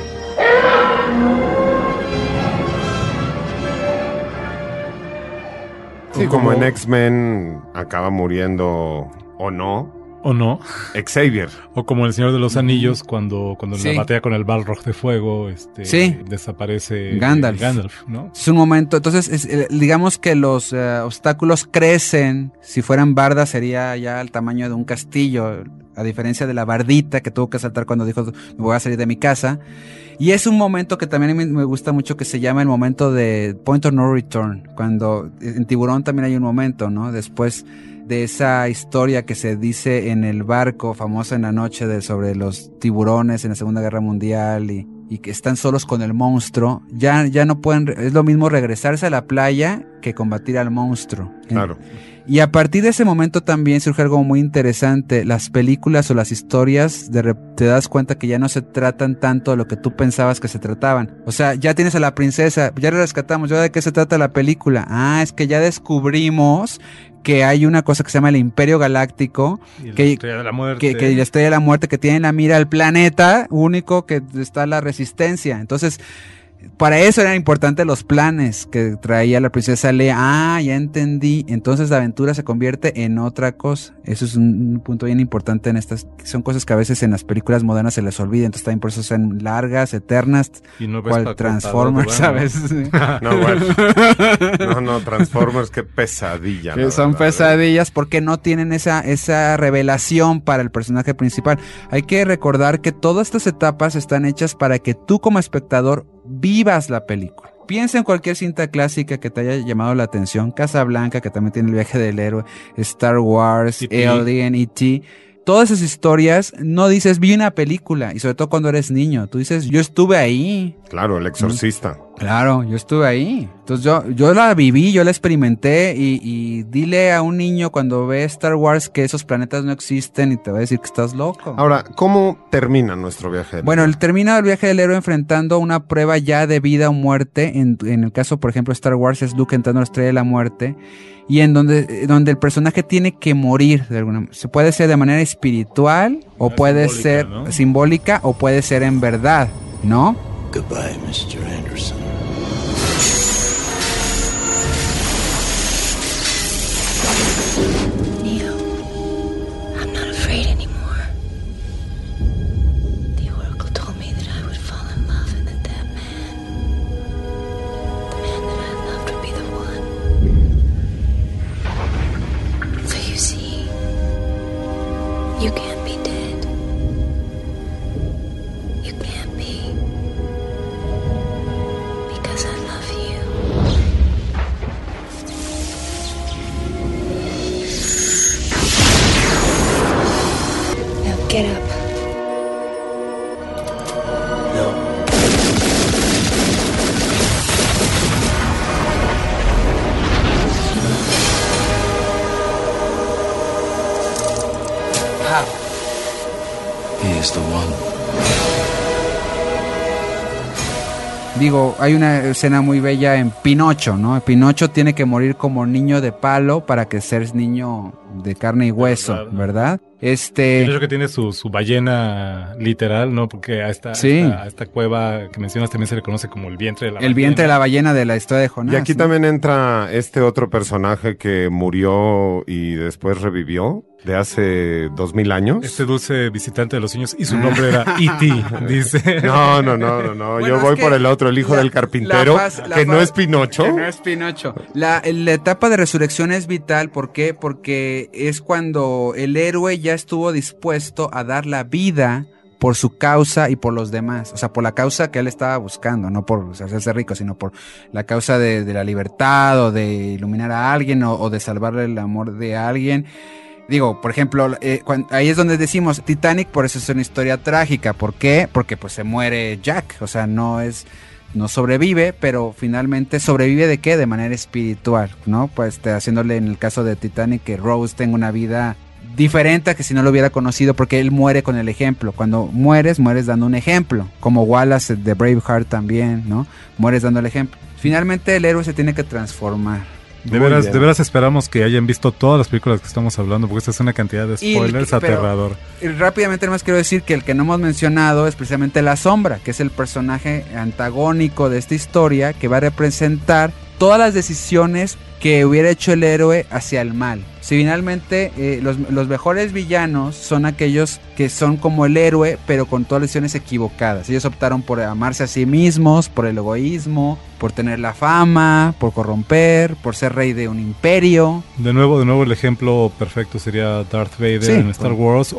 Sí, como en X-Men acaba muriendo o no. ¿O no? Xavier. O como el Señor de los Anillos, cuando Sí. en la batalla con el Balrog de Fuego, Sí. desaparece Gandalf, ¿no? Es un momento, entonces digamos que los obstáculos crecen. Si fueran bardas sería ya el tamaño de un castillo, a diferencia de la bardita que tuvo que saltar cuando dijo me voy a salir de mi casa. Y es un momento que también a mí me gusta mucho, que se llama el momento de Point of No Return, cuando en Tiburón también hay un momento, ¿no? Después de esa historia que se dice en el barco, famosa en la noche, sobre los tiburones en la Segunda Guerra Mundial y que están solos con el monstruo, ya no pueden, es lo mismo regresarse a la playa que combatir al monstruo. Claro. Y a partir de ese momento también surge algo muy interesante. Las películas o las historias, te das cuenta que ya no se tratan tanto de lo que tú pensabas que se trataban. O sea, ya tienes a la princesa, ya la rescatamos, ¿ya de qué se trata la película? Ah, es que ya descubrimos que hay una cosa que se llama el Imperio Galáctico, Y que la Estrella de la Muerte. que la Estrella de la Muerte, que tiene en la mira al planeta único que está la Resistencia. Entonces, para eso eran importantes los planes que traía la princesa Leia. Ah, ya entendí. Entonces la aventura se convierte en otra cosa. Eso es un punto bien importante en estas. Son cosas que a veces en las películas modernas se les olvida. Entonces también por eso son largas, eternas. Y no ves cual Transformers, ¿sabes? No, bueno. No, Transformers, qué pesadilla. Que son pesadillas porque no tienen esa revelación para el personaje principal. Hay que recordar que todas estas etapas están hechas para que tú como espectador vivas la película. Piensa en cualquier cinta clásica que te haya llamado la atención. Casablanca, que también tiene el viaje del héroe, Star Wars, Alien, E.T. Todas esas historias no dices vi una película, y sobre todo cuando eres niño, tú dices yo estuve ahí. Claro, El Exorcista. Claro, yo estuve ahí. Entonces yo la viví, yo la experimenté, y dile a un niño cuando ve Star Wars que esos planetas no existen y te va a decir que estás loco. Ahora, ¿cómo termina nuestro viaje del héroe? Bueno, termina el viaje del héroe enfrentando una prueba ya de vida o muerte. En el caso, por ejemplo, Star Wars es Luke entrando a la Estrella de la Muerte, y en donde el personaje tiene que morir de alguna manera. Se puede ser de manera espiritual o puede ser, ¿no?, simbólica, o puede ser en verdad, ¿no? Goodbye, Mr. Anderson. Neo, I'm not afraid anymore. The Oracle told me that I would fall in love and that that man, the man that I loved, would be the one. So you see, you can't be dead. You can't be. Because I love you. Now get up. How? He is the one. Digo, hay una escena muy bella en Pinocho, ¿no? Pinocho tiene que morir como niño de palo para que seas niño de carne y hueso, ¿verdad? Pinocho que tiene su ballena literal, ¿no? Porque a esta cueva que mencionas también se le conoce como el vientre de la ballena. El vientre de la ballena de la historia de Jonás. Y aquí también entra este otro personaje que murió y después revivió. de hace 2000 años. Este dulce visitante de los sueños, y su nombre era E.T., dice. No. Bueno, Yo voy por el otro, el hijo del carpintero, que no es Pinocho. Que no es Pinocho. La etapa de resurrección es vital, ¿por qué? Porque es cuando el héroe ya estuvo dispuesto a dar la vida por su causa y por los demás, o sea, por la causa que él estaba buscando, no por hacerse rico, sino por la causa de la libertad, o de iluminar a alguien, o de salvarle el amor de alguien. Digo, por ejemplo, ahí es donde decimos Titanic, por eso es una historia trágica. ¿Por qué? Porque pues se muere Jack, o sea, no sobrevive, pero finalmente sobrevive ¿de qué? De manera espiritual, ¿no? Pues haciéndole en el caso de Titanic que Rose tenga una vida diferente a que si no lo hubiera conocido, porque él muere con el ejemplo. Cuando mueres dando un ejemplo, como Wallace de Braveheart también, ¿no? Mueres dando el ejemplo. Finalmente el héroe se tiene que transformar. De veras esperamos que hayan visto todas las películas que estamos hablando, porque esta es una cantidad de spoilers aterrador. Y rápidamente nomás quiero decir que el que no hemos mencionado es precisamente La Sombra, que es el personaje antagónico de esta historia, que va a representar todas las decisiones que hubiera hecho el héroe hacia el mal. Si finalmente los mejores villanos son aquellos que son como el héroe, pero con todas las decisiones equivocadas. Ellos optaron por amarse a sí mismos, por el egoísmo, por tener la fama, por corromper, por ser rey de un imperio. De nuevo el ejemplo perfecto sería Darth Vader en Star Wars,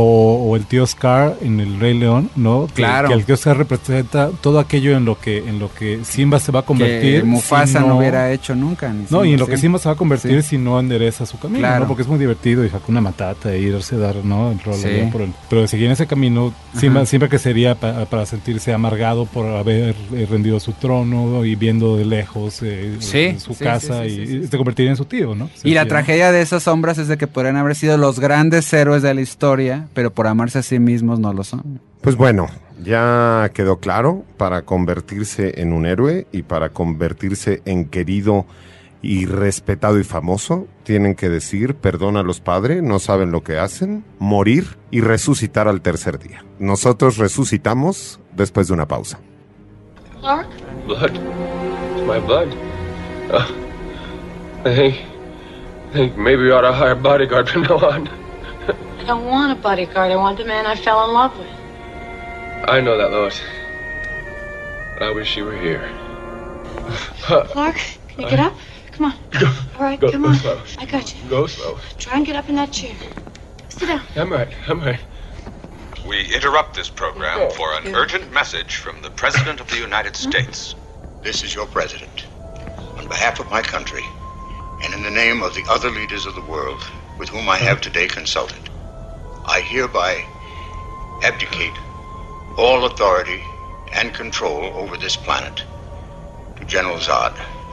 o el tío Scar en el Rey León, ¿no? Claro. Que el tío Scar representa todo aquello en lo que Simba se va a convertir. Que Mufasa no hubiera hecho nunca. Y en lo que Simba se va a convertir si no endereza su camino, ¿no? Porque es muy divertido y Hakuna Matata e irse a dar, ¿no? El rol pero de seguir en ese camino, siempre que sería para sentirse amargado por haber rendido su trono y viendo de lejos su casa y se convertiría en su tío, ¿no? Y la tragedia de esas sombras es de que podrían haber sido los grandes héroes de la historia, pero por amarse a sí mismos no lo son. Pues bueno, ya quedó claro, para convertirse en un héroe y para convertirse en querido y respetado y famoso, tienen que decir perdón a los padres, no saben lo que hacen, morir y resucitar al tercer día. Nosotros resucitamos después de una pausa. Clark? Blood. It's my blood. I think maybe we ought to hire a bodyguard from now on. I don't want a bodyguard. I want the man I fell in love with. I know that, Lois. But I wish you were here. Clark, can you get up? Come on. All right, come on. Slow. I got you. Go slow. Try and get up in that chair. Sit down. I'm right. We interrupt this program for an urgent message from the President of the United States. This is your President. On behalf of my country, and in the name of the other leaders of the world with whom I have today consulted, I hereby abdicate all authority and control over this planet to General Zod.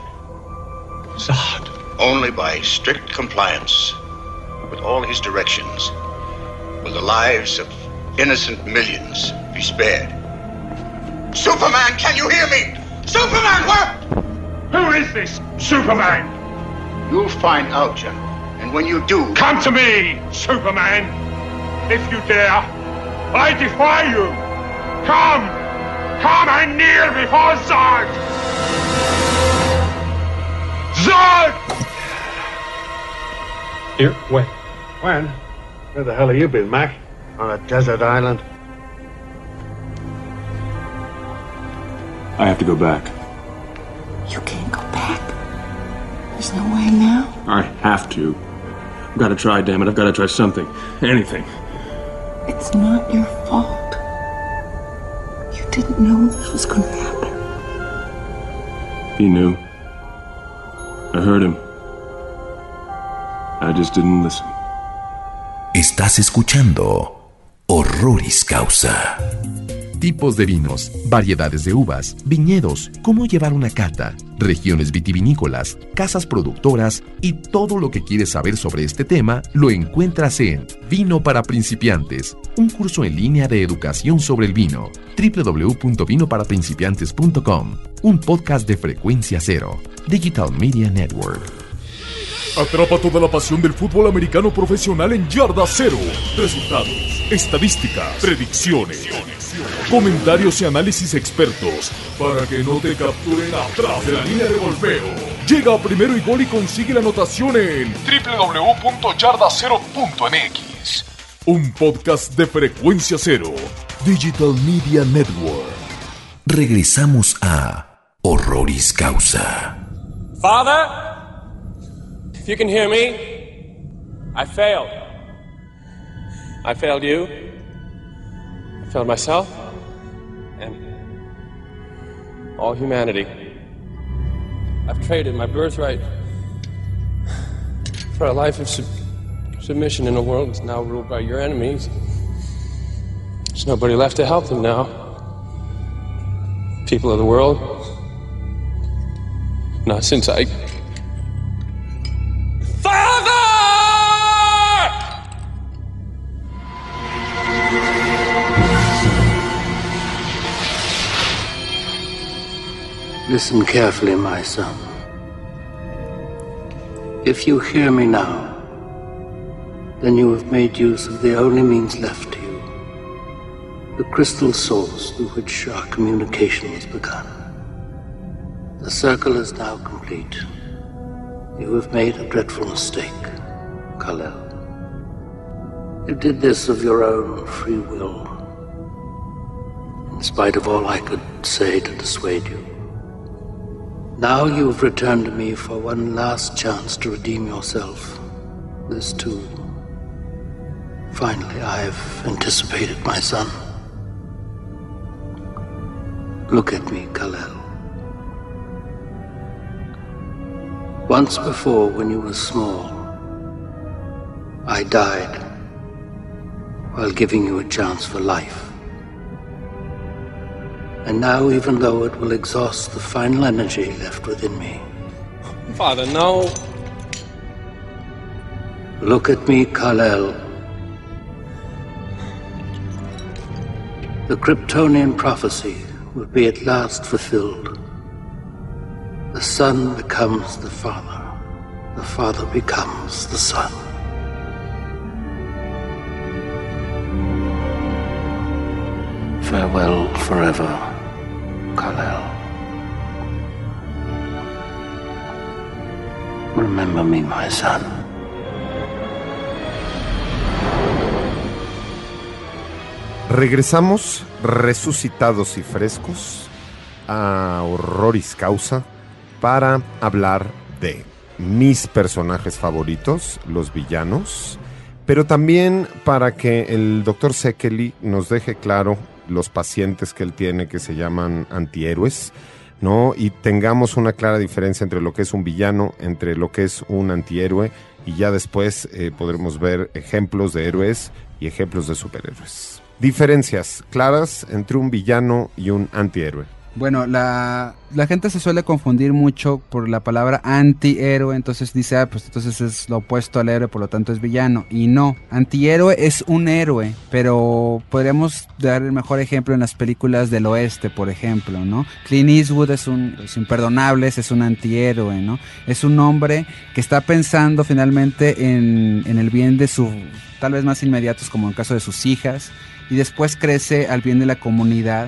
Zod? Only by strict compliance with all his directions will the lives of innocent millions be spared. Superman, can you hear me? Superman, where? Who is this Superman? You'll find out, General. And when you do... Come to me, Superman! If you dare, I defy you! Come! Come and kneel before Zod! Zod! Here, when? When? Where the hell have you been, Mac? On a desert island? I have to go back. You can't go back. There's no way now. I have to. I've got to try, damn it. I've got to try something. Anything. It's not your fault. You didn't know this was going to happen. He knew. I heard him. I just didn't listen. Estás escuchando Horroris Causa. Tipos de vinos, variedades de uvas, viñedos, cómo llevar una cata, regiones vitivinícolas, casas productoras y todo lo que quieres saber sobre este tema lo encuentras en Vino para Principiantes, un curso en línea de educación sobre el vino. www.vinoparaprincipiantes.com, un podcast de Frecuencia Cero, Digital Media Network. Atrapa toda la pasión del fútbol americano profesional en Yarda Cero. Resultados, estadísticas, predicciones, comentarios y análisis expertos para que no te capturen atrás de la línea de golpeo. Llega a Primero y Gol y consigue la anotación en www.yardacero.mx. Un podcast de Frecuencia Cero, Digital Media Network. Regresamos a Horroris Causa. Father, if you can hear me, I failed. I failed you. I failed myself. And all humanity. I've traded my birthright for a life of submission in a world that's now ruled by your enemies. There's nobody left to help them now. People of the world. Not since I... Father! Listen carefully, my son. If you hear me now, then you have made use of the only means left to you, the crystal source through which our communication was begun. The circle is now complete. You have made a dreadful mistake, Kal-El. You did this of your own free will, in spite of all I could say to dissuade you. Now you have returned to me for one last chance to redeem yourself. This too. Finally, I have anticipated, my son. Look at me, Kal-El. Once before, when you were small, I died while giving you a chance for life. And now, even though it will exhaust the final energy left within me, Father, no. Look at me, Kal-El. The Kryptonian prophecy will be at last fulfilled. The son becomes the father becomes the son. Farewell forever, Kal-El. Remember me, my son. Regresamos resucitados y frescos a Horroris Causa para hablar de mis personajes favoritos, los villanos, pero también para que el Dr. Szekely nos deje claro los pacientes que él tiene que se llaman antihéroes, ¿no? Y tengamos una clara diferencia entre lo que es un villano, entre lo que es un antihéroe, y ya después podremos ver ejemplos de héroes y ejemplos de superhéroes. Diferencias claras entre un villano y un antihéroe. Bueno, la gente se suele confundir mucho por la palabra antihéroe, entonces dice, pues entonces es lo opuesto al héroe, por lo tanto es villano. Y no, antihéroe es un héroe, pero podríamos dar el mejor ejemplo en las películas del oeste, por ejemplo, ¿no? Clint Eastwood es Los Imperdonables, es un antihéroe, ¿no? Es un hombre que está pensando finalmente en el bien de su, tal vez más inmediatos, como en el caso de sus hijas, y después crece al bien de la comunidad.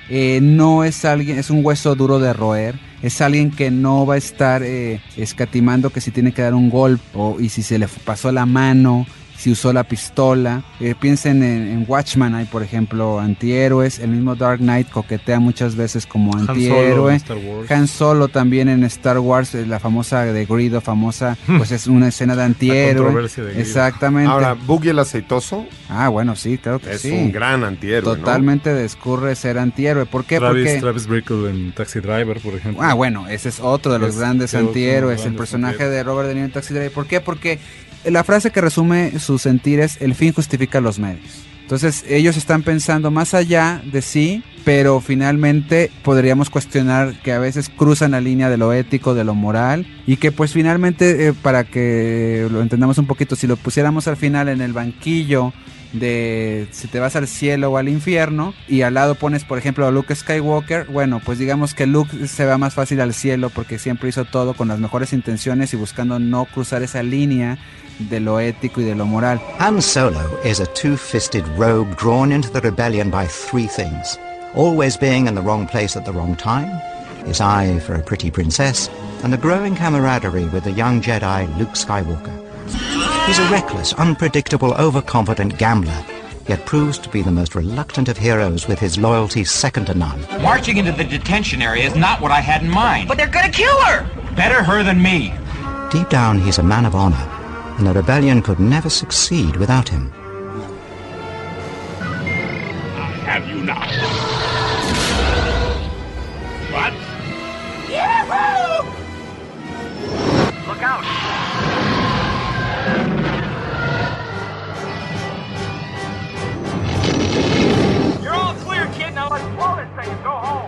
No es alguien, es un hueso duro de roer, es alguien que no va a estar escatimando que si tiene que dar un golpe y si se le pasó la mano, si usó la pistola. Piensen en Watchmen, hay por ejemplo antihéroes, el mismo Dark Knight coquetea muchas veces como antihéroe. Han Solo también en Star Wars, la famosa de Greedo, pues es una escena de antihéroe. La controversia de Greedo. Exactamente. Ahora, Boogie el Aceitoso. Ah, bueno, sí, claro que sí. Es un gran antihéroe, totalmente, ¿no? Descurre ser antihéroe. ¿Por qué? Porque Travis Bickle en Taxi Driver, por ejemplo. Ah, bueno, ese es otro de los grandes antihéroes, el personaje de Robert De Niro en Taxi Driver. ¿Por qué? Porque la frase que resume su sentir es: el fin justifica los medios. Entonces ellos están pensando más allá de sí, pero finalmente podríamos cuestionar que a veces cruzan la línea de lo ético, de lo moral, y que pues finalmente, para que lo entendamos un poquito, si lo pusiéramos al final en el banquillo de si te vas al cielo o al infierno, y al lado pones por ejemplo a Luke Skywalker, bueno, pues digamos que Luke se va más fácil al cielo porque siempre hizo todo con las mejores intenciones y buscando no cruzar esa línea de lo ético y de lo moral. Han Solo is a two-fisted rogue drawn into the rebellion by three things: always being in the wrong place at the wrong time, his eye for a pretty princess, and a growing camaraderie with the young Jedi Luke Skywalker. He's a reckless, unpredictable, overconfident gambler, yet proves to be the most reluctant of heroes with his loyalty second to none. Marching into the detention area is not what I had in mind. But they're gonna kill her! Better her than me. Deep down, he's a man of honor, and the rebellion could never succeed without him. I have you now. What? Yahoo! Look out! You're all clear, kid. Now let's blow this thing and go home.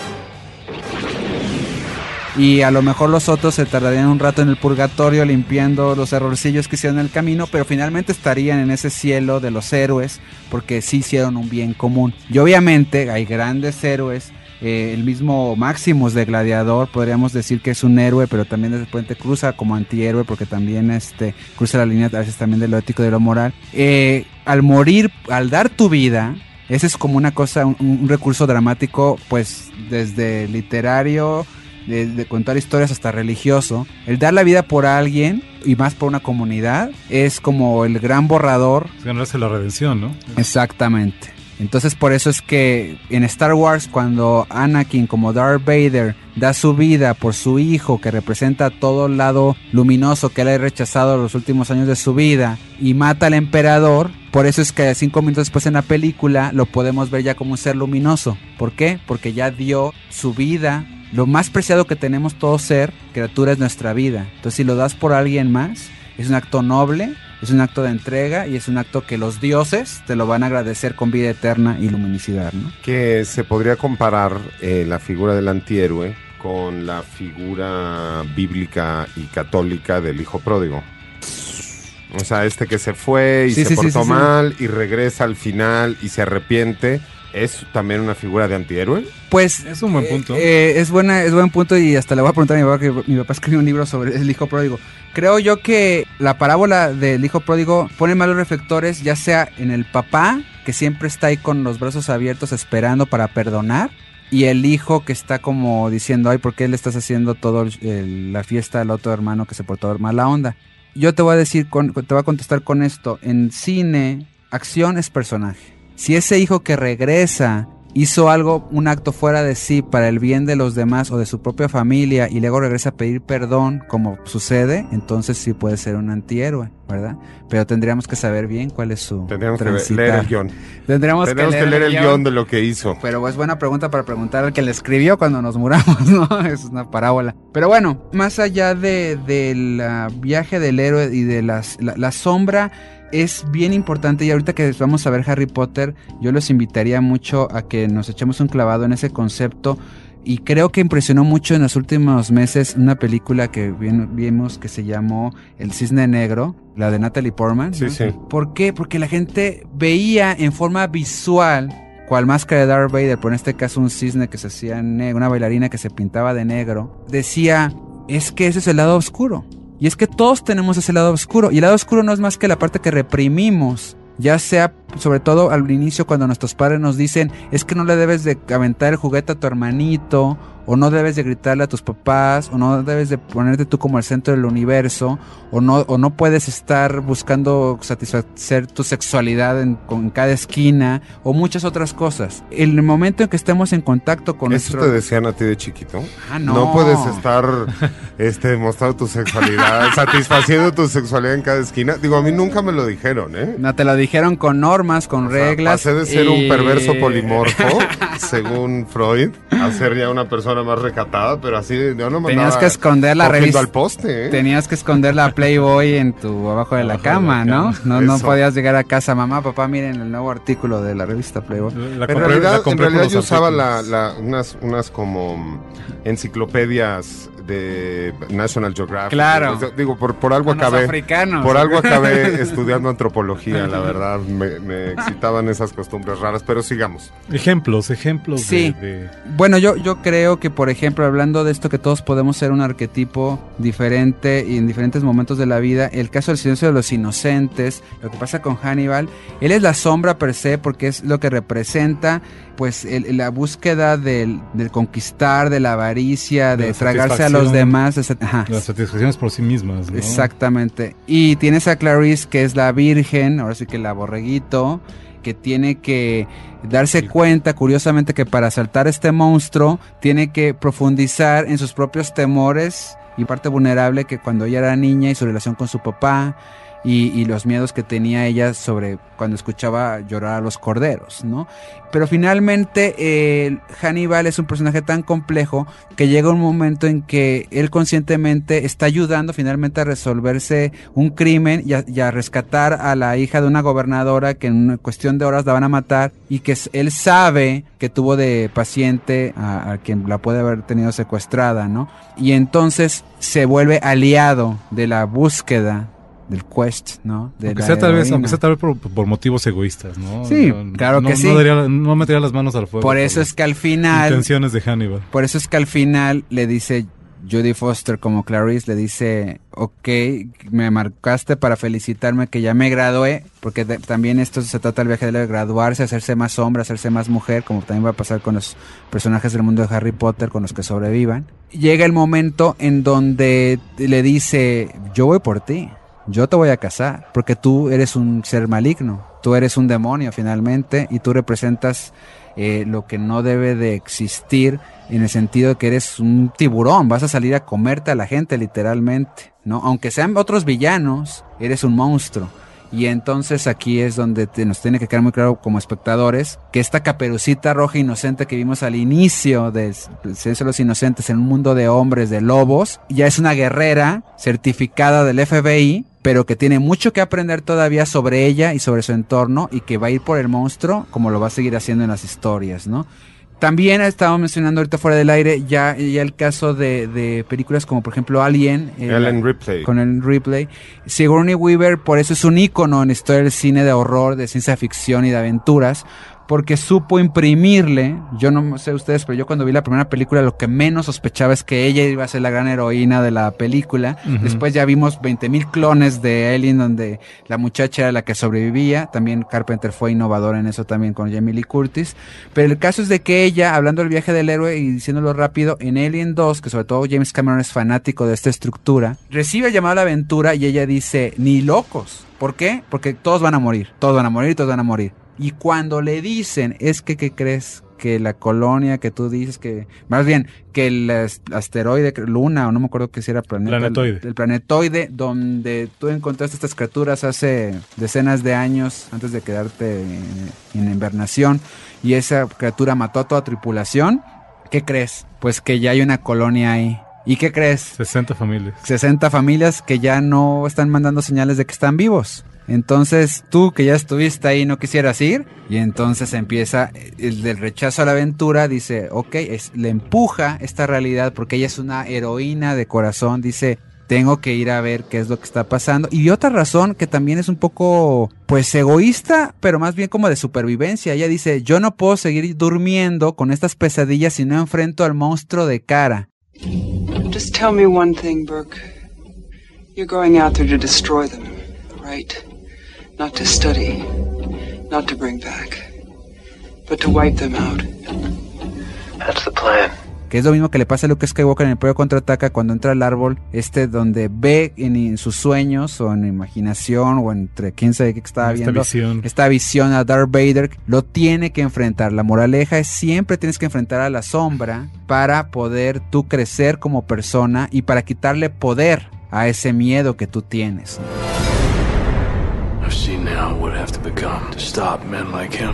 Y a lo mejor los otros se tardarían un rato en el purgatorio limpiando los errorcillos que hicieron en el camino, pero finalmente estarían en ese cielo de los héroes porque sí hicieron un bien común. Y obviamente hay grandes héroes, el mismo Maximus de Gladiador podríamos decir que es un héroe, pero también de repente cruza como antihéroe porque también cruza la línea a veces también de lo ético y de lo moral. Al morir, al dar tu vida, ese es como una cosa, un recurso dramático, pues desde literario, de contar historias hasta religioso. El dar la vida por alguien y más por una comunidad es como el gran borrador. Es ganarse la redención, ¿no? Exactamente. Entonces por eso es que en Star Wars, cuando Anakin como Darth Vader da su vida por su hijo, que representa todo el lado luminoso que él ha rechazado los últimos años de su vida, y mata al emperador, por eso es que 5 minutos después en la película lo podemos ver ya como un ser luminoso. ¿Por qué? Porque ya dio su vida. Lo más preciado que tenemos todo ser, criatura, es nuestra vida. Entonces si lo das por alguien más, es un acto noble, es un acto de entrega y es un acto que los dioses te lo van a agradecer con vida eterna y luminosidad, ¿no? Que se podría comparar la figura del antihéroe con la figura bíblica y católica del hijo pródigo. O sea, que se fue y se portó mal y regresa al final y se arrepiente. ¿Es también una figura de antihéroe? Pues es un buen punto. Es buen punto y hasta le voy a preguntar a mi papá, que mi papá escribió un libro sobre el hijo pródigo. Creo yo que la parábola del hijo pródigo pone malos reflectores, ya sea en el papá, que siempre está ahí con los brazos abiertos esperando para perdonar, y el hijo que está como diciendo, ay, ¿por qué le estás haciendo todo la fiesta al otro hermano que se portó mala onda? Yo te voy a decir, te voy a contestar con esto. En cine, acción es personaje. Si ese hijo que regresa hizo un acto fuera de sí para el bien de los demás o de su propia familia y luego regresa a pedir perdón, como sucede, entonces sí puede ser un antihéroe, ¿verdad? Pero tendríamos que saber bien cuál es su Tendríamos que leer el guión. Tendríamos que leer el guión de lo que hizo. Pero es buena pregunta para preguntar al que le escribió cuando nos muramos, ¿no? Es una parábola. Pero bueno, más allá del viaje del héroe y de la sombra, es bien importante, y ahorita que vamos a ver Harry Potter, yo los invitaría mucho a que nos echemos un clavado en ese concepto. Y creo que impresionó mucho en los últimos meses una película que vimos que se llamó El Cisne Negro, la de Natalie Portman, ¿no? Sí. ¿Por qué? Porque la gente veía en forma visual cual máscara de Darth Vader, pero en este caso un cisne que se hacía negro, una bailarina que se pintaba de negro, decía, es que ese es el lado oscuro. Y es que todos tenemos ese lado oscuro. Y el lado oscuro no es más que la parte que reprimimos. Ya sea, sobre todo al inicio, cuando nuestros padres nos dicen, es que no le debes de aventar el juguete a tu hermanito, o no debes de gritarle a tus papás, o no debes de ponerte tú como el centro del universo, o no puedes estar buscando satisfacer tu sexualidad en cada esquina, o muchas otras cosas. En el momento en que estemos en contacto con ¿Eso te decían a ti de chiquito? No. No puedes estar mostrando tu sexualidad, satisfaciendo tu sexualidad en cada esquina. Digo, a mí nunca me lo dijeron, ¿eh? No, te lo dijeron con normas, con reglas. Pasé de ser un perverso polimorfo, según Freud, a ser ya una persona más recatada, pero así yo no me tenías que esconder la revista al poste, ¿eh? Tenías que esconder la Playboy abajo de la cama, ¿no? No podías llegar a casa, mamá, papá, miren el nuevo artículo de la revista Playboy. En realidad yo usaba unas como enciclopedias de National Geographic. Claro. Digo, por algo acabé. Por algo acabé estudiando antropología, la verdad. Me excitaban esas costumbres raras, pero sigamos. Ejemplos. Sí. Bueno, yo creo que, por ejemplo, hablando de esto que todos podemos ser un arquetipo diferente y en diferentes momentos de la vida, el caso del silencio de los inocentes, lo que pasa con Hannibal, él es la sombra per se porque es lo que representa pues la búsqueda del conquistar, de la avaricia, de tragarse a los demás. Las satisfacciones por sí mismas, ¿no? Exactamente. Y tienes a Clarice, que es la virgen, ahora sí que la borreguito, que tiene que darse cuenta, curiosamente, que para asaltar este monstruo tiene que profundizar en sus propios temores y parte vulnerable que cuando ella era niña y su relación con su papá y los miedos que tenía ella sobre cuando escuchaba llorar a los corderos, ¿no? Pero finalmente Hannibal es un personaje tan complejo que llega un momento en que él conscientemente está ayudando finalmente a resolverse un crimen y a rescatar a la hija de una gobernadora que en una cuestión de horas la van a matar y que él sabe que tuvo de paciente a quien la puede haber tenido secuestrada, ¿no? Y entonces se vuelve aliado de la búsqueda del quest, ¿no? Aunque sea tal vez por motivos egoístas, ¿no? Sí, claro que sí. No metería las manos al fuego. Por eso es que al final... Intenciones de Hannibal. Por eso es que al final le dice Jodie Foster como Clarice, le dice, ok, me marcaste para felicitarme que ya me gradué, porque también esto se trata del viaje de graduarse, hacerse más hombre, hacerse más mujer, como también va a pasar con los personajes del mundo de Harry Potter, con los que sobrevivan. Llega el momento en donde le dice, yo voy por ti. Yo te voy a casar, porque tú eres un ser maligno, tú eres un demonio finalmente, y tú representas lo que no debe de existir, en el sentido de que eres un tiburón, vas a salir a comerte a la gente literalmente, ¿no? Aunque sean otros villanos, eres un monstruo. Y entonces aquí es donde nos tiene que quedar muy claro como espectadores que esta Caperucita Roja inocente que vimos al inicio de Silencio de los Inocentes en un mundo de hombres, de lobos, ya es una guerrera certificada del FBI, pero que tiene mucho que aprender todavía sobre ella y sobre su entorno, y que va a ir por el monstruo como lo va a seguir haciendo en las historias, ¿no? También estábamos mencionando ahorita fuera del aire ya el caso de películas como por ejemplo Alien, Ellen Ripley. Con Ellen Ripley. Sigourney Weaver por eso es un ícono en la historia del cine de horror, de ciencia ficción y de aventuras, porque supo imprimirle, yo no sé ustedes, pero yo cuando vi la primera película lo que menos sospechaba es que ella iba a ser la gran heroína de la película. Uh-huh. Después ya vimos 20,000 clones de Alien donde la muchacha era la que sobrevivía. También Carpenter fue innovador en eso también con Jamie Lee Curtis. Pero el caso es de que ella, hablando del viaje del héroe y diciéndolo rápido, en Alien 2, que sobre todo James Cameron es fanático de esta estructura, recibe el llamado a la aventura y ella dice, ni locos. ¿Por qué? Porque todos van a morir, todos van a morir. Y cuando le dicen, es que, ¿qué crees? Que la colonia que tú dices que... Más bien, que el asteroide, Luna, o no me acuerdo que si era planetoide. El planetoide, donde tú encontraste estas criaturas hace decenas de años, antes de quedarte en invernación, y esa criatura mató a toda tripulación, ¿qué crees? Pues que ya hay una colonia ahí. ¿Y qué crees? 60 familias. 60 familias que ya no están mandando señales de que están vivos. Entonces tú que ya estuviste ahí no quisieras ir, y entonces empieza el del rechazo a la aventura, dice, ok, le empuja esta realidad porque ella es una heroína de corazón, dice, tengo que ir a ver qué es lo que está pasando. Y otra razón que también es un poco, pues egoísta, pero más bien como de supervivencia, ella dice, yo no puedo seguir durmiendo con estas pesadillas si no enfrento al monstruo de cara. Just tell me one thing, Burke. You're going out there to destroy them, right? Not to study, not to bring back, but to wipe them out. That's the plan. Que es lo mismo que le pasa a Luke Skywalker en el Imperio Contraataca cuando entra al árbol, donde ve en sus sueños o en imaginación o entre quién sabe qué estaba viendo, esta visión a Darth Vader, lo tiene que enfrentar. La moraleja es siempre tienes que enfrentar a la sombra para poder tú crecer como persona y para quitarle poder a ese miedo que tú tienes. I've seen now what I have to become to stop men like him.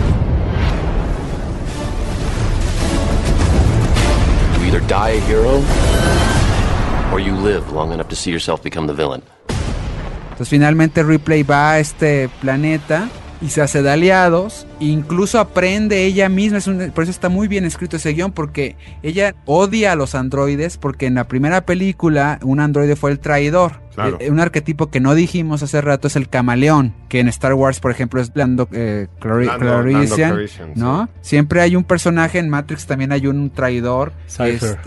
You either die a hero, or you live long enough to see yourself become the villain. Entonces finalmente Ripley va a este planeta y se hace de aliados, incluso aprende ella misma, por eso está muy bien escrito ese guión, porque ella odia a los androides, porque en la primera película un androide fue el traidor. Claro. Un arquetipo que no dijimos hace rato es el camaleón, que en Star Wars, por ejemplo, es Lando Calrissian, ¿no? Sí. Siempre hay un personaje, en Matrix también hay un traidor. Cypher.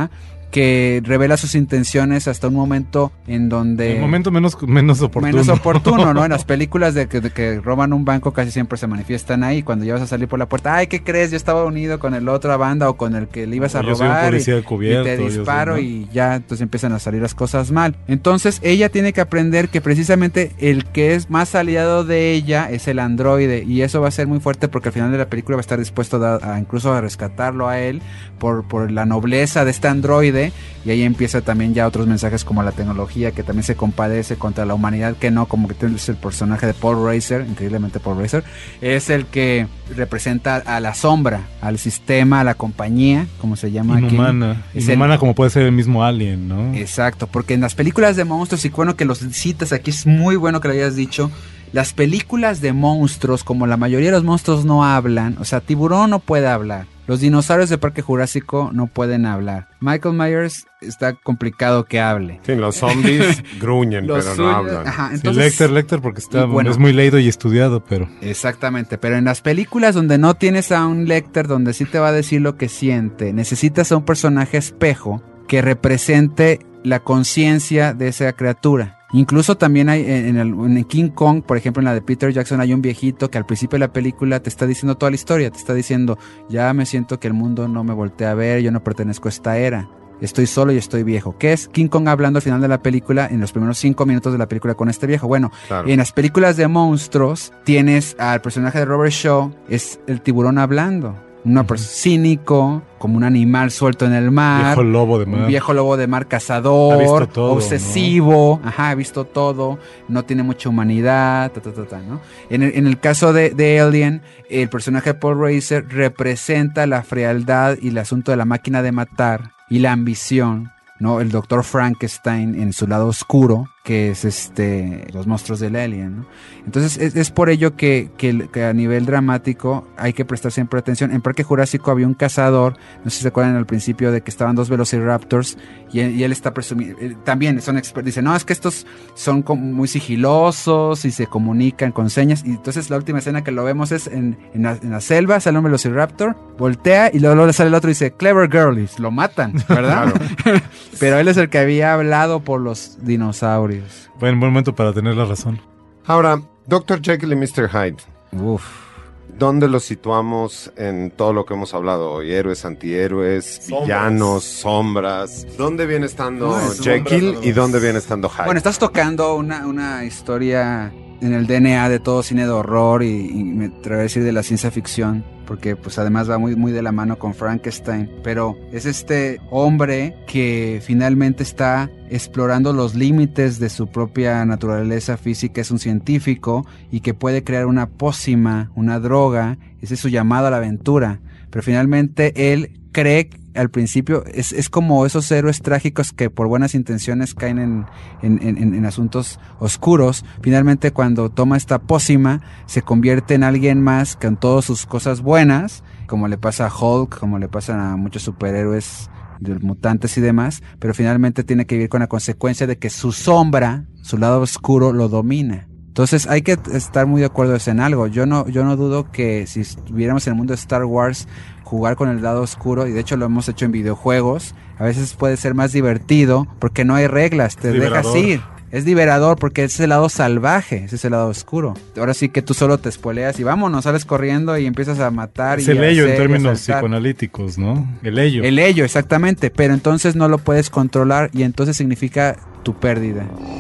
Que revela sus intenciones hasta un momento en donde... El momento menos oportuno. Menos oportuno, ¿no? En las películas de que roban un banco casi siempre se manifiestan ahí. Cuando ya vas a salir por la puerta, ay, ¿qué crees? Yo estaba unido con el otra banda o con el que le ibas a robar. Yo soy un policía cubierto, y te disparo y ya, entonces empiezan a salir las cosas mal. Entonces ella tiene que aprender que precisamente el que es más aliado de ella es el androide, y eso va a ser muy fuerte porque al final de la película va a estar dispuesto a incluso a rescatarlo a él por la nobleza de este androide. Y ahí empieza también ya otros mensajes como la tecnología, que también se compadece contra la humanidad, que no, como que es el personaje de Paul Reiser, increíblemente Paul Reiser, es el que representa a la sombra, al sistema, a la compañía, como se llama Inhumana. Aquí. Inhumana como puede ser el mismo Alien, ¿no? Exacto, porque en las películas de monstruos, y bueno que los citas aquí, es muy bueno que lo hayas dicho. Las películas de monstruos, como la mayoría de los monstruos no hablan, o sea, Tiburón no puede hablar. Los dinosaurios de Parque Jurásico no pueden hablar. Michael Myers está complicado que hable. Sí, los zombies gruñen, pero no hablan. Ajá, entonces, Lecter, porque es muy leído y estudiado, pero... Exactamente, pero en las películas donde no tienes a un Lecter, donde sí te va a decir lo que siente, necesitas a un personaje espejo que represente la conciencia de esa criatura. Incluso también hay en King Kong, por ejemplo, en la de Peter Jackson, hay un viejito que al principio de la película te está diciendo toda la historia, te está diciendo, ya me siento que el mundo no me voltea a ver, yo no pertenezco a esta era, estoy solo y estoy viejo. ¿Qué es King Kong hablando al final de la película, en los primeros 5 minutos de la película con este viejo? Bueno, claro. En las películas de monstruos tienes al personaje de Robert Shaw, es el tiburón hablando. Un cínico, como un animal suelto en el mar. Un viejo lobo de mar cazador, ha visto todo, obsesivo, ¿no? Ha visto todo, no tiene mucha humanidad, ¿no? En el caso de Alien, el personaje de Paul Reiser representa la frialdad y el asunto de la máquina de matar y la ambición, ¿no? El doctor Frankenstein en su lado oscuro, que es los monstruos del Alien, ¿no? Entonces es por ello que a nivel dramático hay que prestar siempre atención. En Parque Jurásico había un cazador, no sé si se acuerdan al principio de que estaban 2 Velociraptors y él está presumiendo, también son expertos, dice, no, es que estos son como muy sigilosos y se comunican con señas, y entonces la última escena que lo vemos es en la selva, sale un Velociraptor, voltea y luego le sale el otro y dice, clever girlies, lo matan, ¿verdad? Claro. Pero él es el que había hablado por los dinosaurios. Buen momento para tener la razón. Ahora, Dr. Jekyll y Mr. Hyde. Uf. ¿Dónde los situamos en todo lo que hemos hablado hoy? Héroes, antihéroes, villanos, sombras. ¿Dónde viene estando Jekyll y dónde viene estando Hyde? Bueno, estás tocando una historia en el DNA de todo cine de horror y me atrevo a decir de la ciencia ficción, porque pues además va muy de la mano con Frankenstein, pero es este hombre que finalmente está explorando los límites de su propia naturaleza física, es un científico y que puede crear una pócima, una droga, ese es su llamado a la aventura, pero finalmente él cree al principio, es como esos héroes trágicos que por buenas intenciones caen en asuntos oscuros. Finalmente, cuando toma esta pócima, se convierte en alguien más con todas sus cosas buenas, como le pasa a Hulk, como le pasa a muchos superhéroes de mutantes y demás, pero finalmente tiene que vivir con la consecuencia de que su sombra, su lado oscuro, lo domina. Entonces hay que estar muy de acuerdo en algo. Yo no dudo que si estuviéramos en el mundo de Star Wars, jugar con el lado oscuro, y de hecho lo hemos hecho en videojuegos, a veces puede ser más divertido porque no hay reglas, te dejas ir. Es liberador porque es el lado salvaje, ese es el lado oscuro. Ahora sí que tú solo te spoileas y vámonos, sales corriendo y empiezas a matar. Es el ello en términos psicoanalíticos, ¿no? El ello. El ello, exactamente, pero entonces no lo puedes controlar y entonces significa tu pérdida.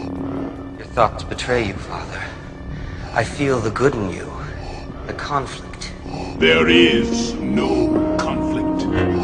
Your thoughts betray you, Father. I feel the good in you, the conflict. There is no conflict.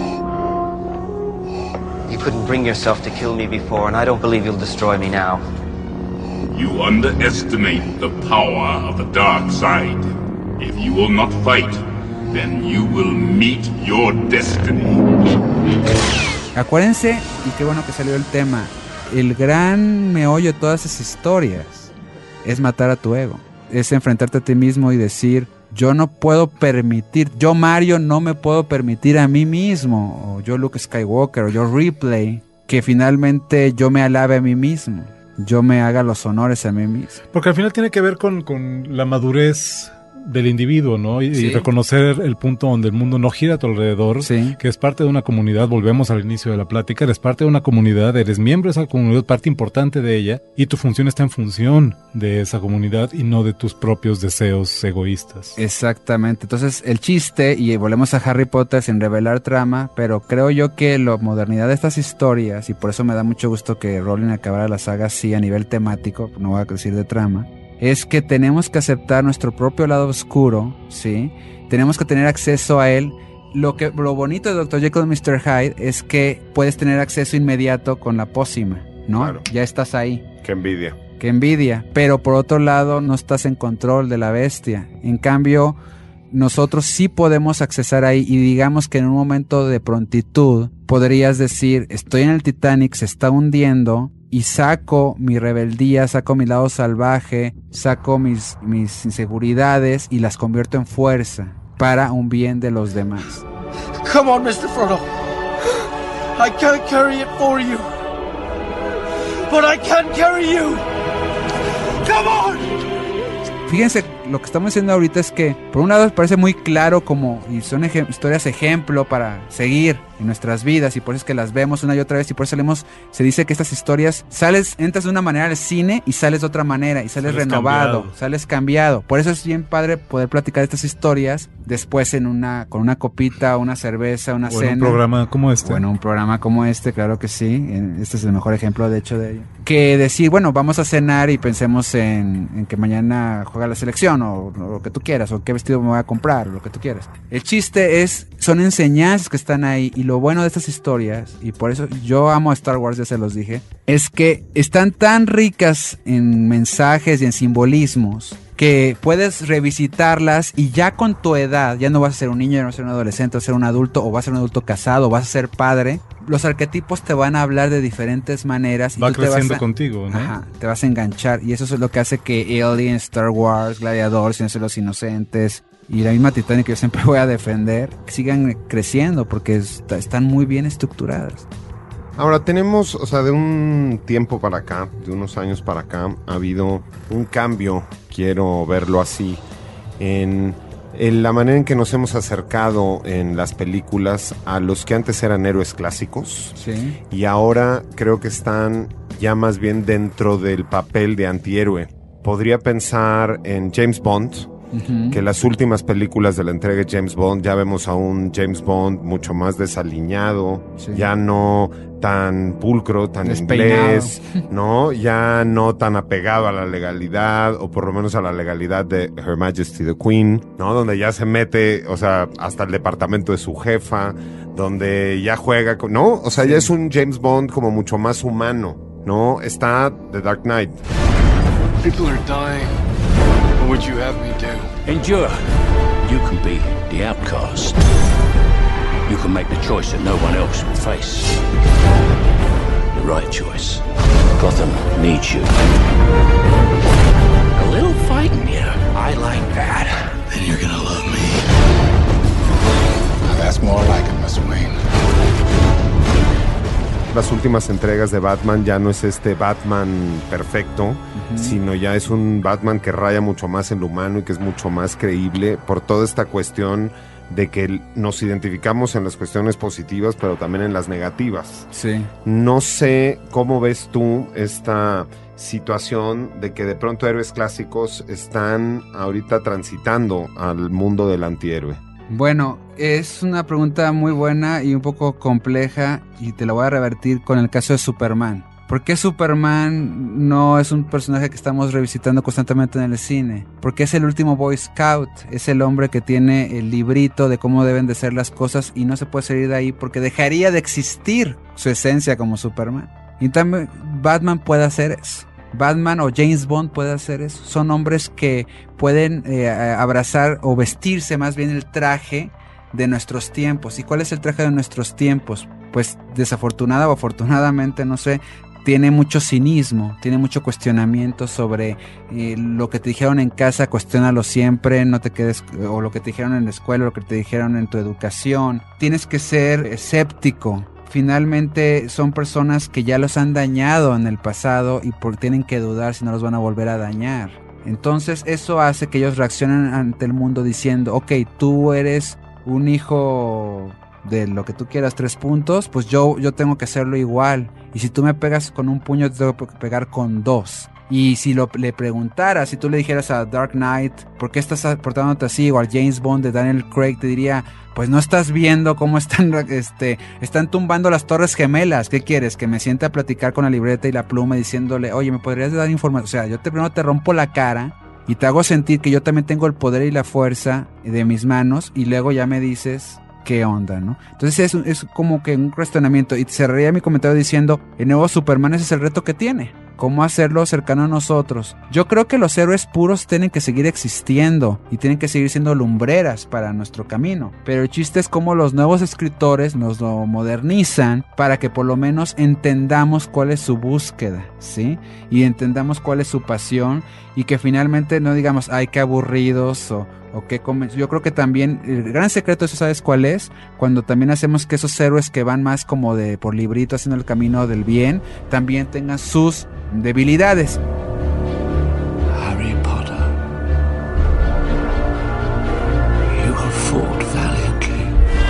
You couldn't bring yourself to kill me before, and I don't believe you'll destroy me now. You underestimate the power of the dark side. If you will not fight, then you will meet your destiny. Acuérdense, y qué bueno que salió el tema, el gran meollo de todas esas historias es matar a tu ego. es enfrentarte a ti mismo y decir, yo no puedo permitir, yo Mario no me puedo permitir a mí mismo, o yo Luke Skywalker, o yo Ripley, que finalmente yo me alabe a mí mismo, yo me haga los honores a mí mismo. Porque al final tiene que ver con la madurez del individuo, ¿no? Y reconocer el punto donde el mundo no gira a tu alrededor, que es parte de una comunidad. Volvemos al inicio de la plática, eres parte de una comunidad, eres miembro de esa comunidad, parte importante de ella, y tu función está en función de esa comunidad y no de tus propios deseos egoístas. Exactamente, entonces el chiste, y volvemos a Harry Potter sin revelar trama, pero creo yo que la modernidad de estas historias, y por eso me da mucho gusto que Rowling acabara la saga así a nivel temático, no voy a decir de trama, es que tenemos que aceptar nuestro propio lado oscuro, ¿sí? Tenemos que tener acceso a él. Lo bonito de Dr. Jekyll y Mr. Hyde es que puedes tener acceso inmediato con la pócima, ¿no? Claro. Ya estás ahí. Qué envidia. Qué envidia. Pero por otro lado, no estás en control de la bestia. En cambio, nosotros sí podemos accesar ahí, y digamos que en un momento de prontitud podrías decir, estoy en el Titanic, se está hundiendo, y saco mi rebeldía, saco mi lado salvaje, saco mis inseguridades y las convierto en fuerza para un bien de los demás. Come on, Mr. Frodo. I can't carry it for you, but I can carry you. Come on. Fíjense, lo que estamos diciendo ahorita es que por un lado parece muy claro y son historias ejemplo para seguir en nuestras vidas, y por eso es que las vemos una y otra vez, y por eso se dice que estas historias entras de una manera al cine y sales de otra manera, y sales renovado, sales cambiado. Por eso es bien padre poder platicar de estas historias después con una copita, una cerveza, una cena. En un programa como este. Bueno, un programa como este, claro que sí. Este es el mejor ejemplo, de hecho, de ello. Que decir, bueno, vamos a cenar y pensemos en que mañana juega la selección, o lo que tú quieras, o qué vestido me voy a comprar, o lo que tú quieras. El chiste son enseñanzas que están ahí, y lo bueno de estas historias, y por eso yo amo Star Wars, ya se los dije, es que están tan ricas en mensajes y en simbolismos que puedes revisitarlas, y ya con tu edad, ya no vas a ser un niño, ya no vas a ser un adolescente, vas a ser un adulto, o vas a ser un adulto casado, o vas a ser padre. Los arquetipos te van a hablar de diferentes maneras. Va creciendo contigo, ¿no? Ajá, te vas a enganchar, y eso es lo que hace que Alien, Star Wars, Gladiador, Silencio de los Inocentes y la misma Titanic, que yo siempre voy a defender, sigan creciendo porque están muy bien estructuradas. Ahora tenemos, de un tiempo para acá, de unos años para acá, ha habido un cambio, quiero verlo así, en la manera en que nos hemos acercado en las películas a los que antes eran héroes clásicos. Sí. Y ahora creo que están ya más bien dentro del papel de antihéroe. Podría pensar en James Bond, que las últimas películas de la entrega de James Bond, ya vemos a un James Bond mucho más desaliñado, ya no tan pulcro, tan inglés, ¿no? Ya no tan apegado a la legalidad, o por lo menos a la legalidad de Her Majesty the Queen, ¿no? Donde ya se mete, hasta el departamento de su jefa, donde ya juega con, ¿no? Ya es un James Bond como mucho más humano, ¿no? Está The Dark Knight. People are dying. What would you have me do? Endure. You can be the outcast. You can make the choice that no one else will face. The right choice. Gotham needs you. A little fighting here. I like that. Then you're gonna love me. Now that's more like it, Mr. Wayne. Las últimas entregas de Batman ya no es este Batman perfecto, sino ya es un Batman que raya mucho más en lo humano y que es mucho más creíble por toda esta cuestión de que nos identificamos en las cuestiones positivas, pero también en las negativas. Sí. No sé cómo ves tú esta situación de que de pronto héroes clásicos están ahorita transitando al mundo del antihéroe. Bueno, es una pregunta muy buena y un poco compleja, y te la voy a revertir con el caso de Superman. ¿Por qué Superman no es un personaje que estamos revisitando constantemente en el cine? Porque es el último Boy Scout, es el hombre que tiene el librito de cómo deben de ser las cosas, y no se puede salir de ahí porque dejaría de existir su esencia como Superman. Y también Batman puede hacer eso. Batman o James Bond puede hacer eso. Son hombres que pueden abrazar o vestirse más bien el traje de nuestros tiempos. ¿Y cuál es el traje de nuestros tiempos? Pues desafortunada o afortunadamente, no sé, tiene mucho cinismo, tiene mucho cuestionamiento sobre lo que te dijeron en casa, cuestiónalo siempre, no te quedes, o lo que te dijeron en la escuela, lo que te dijeron en tu educación. Tienes que ser escéptico. Finalmente son personas que ya los han dañado en el pasado y tienen que dudar si no los van a volver a dañar. Entonces eso hace que ellos reaccionen ante el mundo diciendo, ok, tú eres un hijo de lo que tú quieras, 3 puntos, pues yo tengo que hacerlo igual. Y si tú me pegas con un puño, te tengo que pegar con 2. Y si le preguntaras, si tú le dijeras a Dark Knight, ¿por qué estás portándote así? O al James Bond de Daniel Craig, te diría, pues no estás viendo cómo están tumbando las Torres Gemelas. ¿Qué quieres? Que me siente a platicar con la libreta y la pluma diciéndole, oye, ¿me podrías dar información? O sea, yo primero te rompo la cara y te hago sentir que yo también tengo el poder y la fuerza de mis manos, y luego ya me dices qué onda, ¿no? Entonces es como que un cuestionamiento, y cerraría mi comentario diciendo, el nuevo Superman, ese es el reto que tiene, cómo hacerlo cercano a nosotros. Yo creo que los héroes puros tienen que seguir existiendo y tienen que seguir siendo lumbreras para nuestro camino, pero el chiste es cómo los nuevos escritores nos lo modernizan para que por lo menos entendamos cuál es su búsqueda, ¿sí? Y entendamos cuál es su pasión, y que finalmente no digamos, ay, qué aburridos, o qué yo creo que también el gran secreto, ¿eso sabes cuál es? Cuando también hacemos que esos héroes que van más como de por librito haciendo el camino del bien, también tengan sus debilidades. Harry Potter, you have fought valiantly,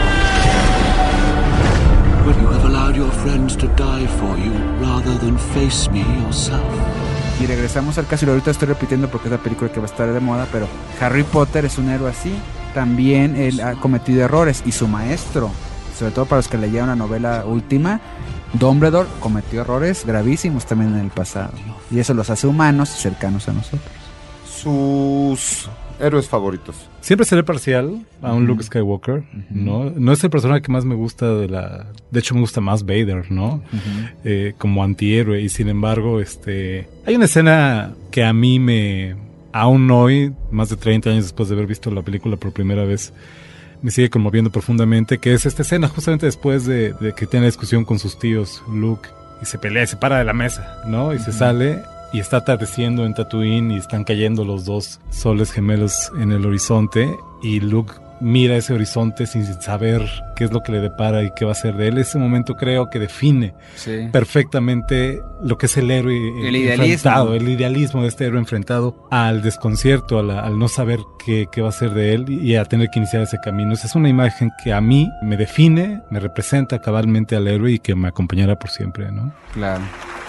but you have allowed your friends to die for you rather than face me yourself. Y regresamos al caso, y ahorita estoy repitiendo porque es la película que va a estar de moda, pero Harry Potter es un héroe así. También él ha cometido errores, y su maestro, sobre todo para los que leyeron la novela última, Dumbledore, cometió errores gravísimos también en el pasado, y eso los hace humanos y cercanos a nosotros. Sus héroes favoritos. Siempre seré parcial a un Luke Skywalker, ¿no? No es el personaje que más me gusta de hecho me gusta más Vader, ¿no? Como antihéroe, y sin embargo, hay una escena que a mí aún hoy, más de 30 años después de haber visto la película por primera vez, me sigue conmoviendo profundamente, que es esta escena justamente después de que tiene discusión con sus tíos, Luke, y se pelea y se para de la mesa, ¿no? Y se sale, y está atardeciendo en Tatooine y están cayendo los 2 soles gemelos en el horizonte, y Luke mira ese horizonte sin saber qué es lo que le depara y qué va a ser de él. Ese momento creo que define perfectamente lo que es el héroe enfrentado, el idealismo de este héroe enfrentado al desconcierto, al no saber qué va a ser de él y a tener que iniciar ese camino. Esa es una imagen que a mí me define, me representa cabalmente al héroe y que me acompañará por siempre, ¿no? Claro.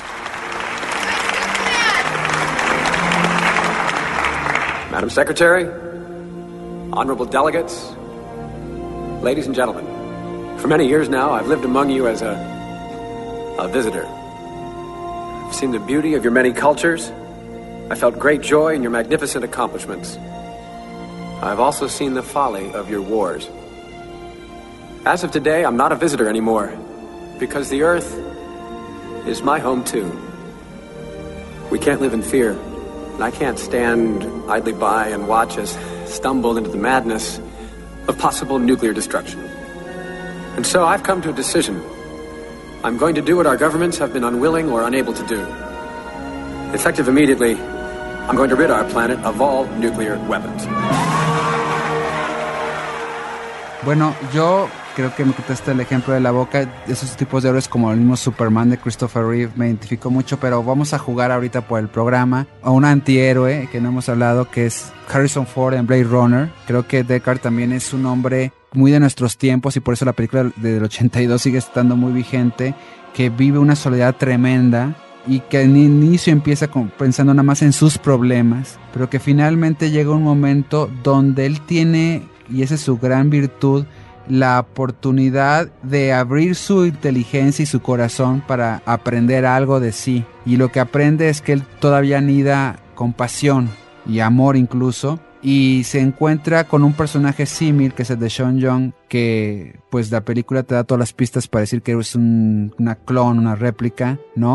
Madam Secretary, honorable delegates, ladies and gentlemen, for many years now I've lived among you as a visitor. I've seen the beauty of your many cultures. I felt great joy in your magnificent accomplishments. I've also seen the folly of your wars. As of today, I'm not a visitor anymore, because the Earth is my home too. We can't live in fear. And I can't stand idly by and watch us stumble into the madness of possible nuclear destruction. And so I've come to a decision. I'm going to do what our governments have been unwilling or unable to do. Effective immediately, I'm going to rid our planet of all nuclear weapons. Bueno, yo creo que me quitaste el ejemplo de la boca. Esos tipos de héroes como el mismo Superman de Christopher Reeve me identifico mucho, pero vamos a jugar ahorita por el programa a un antihéroe que no hemos hablado, que es Harrison Ford en Blade Runner. Creo que Deckard también es un hombre muy de nuestros tiempos, y por eso la película del 82 sigue estando muy vigente, que vive una soledad tremenda y que al inicio empieza pensando nada más en sus problemas, pero que finalmente llega un momento donde él tiene, y esa es su gran virtud, la oportunidad de abrir su inteligencia y su corazón para aprender algo de sí. Y lo que aprende es que él todavía anida compasión y amor incluso, y se encuentra con un personaje símil que es el de Sean Young, que pues la película te da todas las pistas para decir que es una clon, una réplica, ¿no?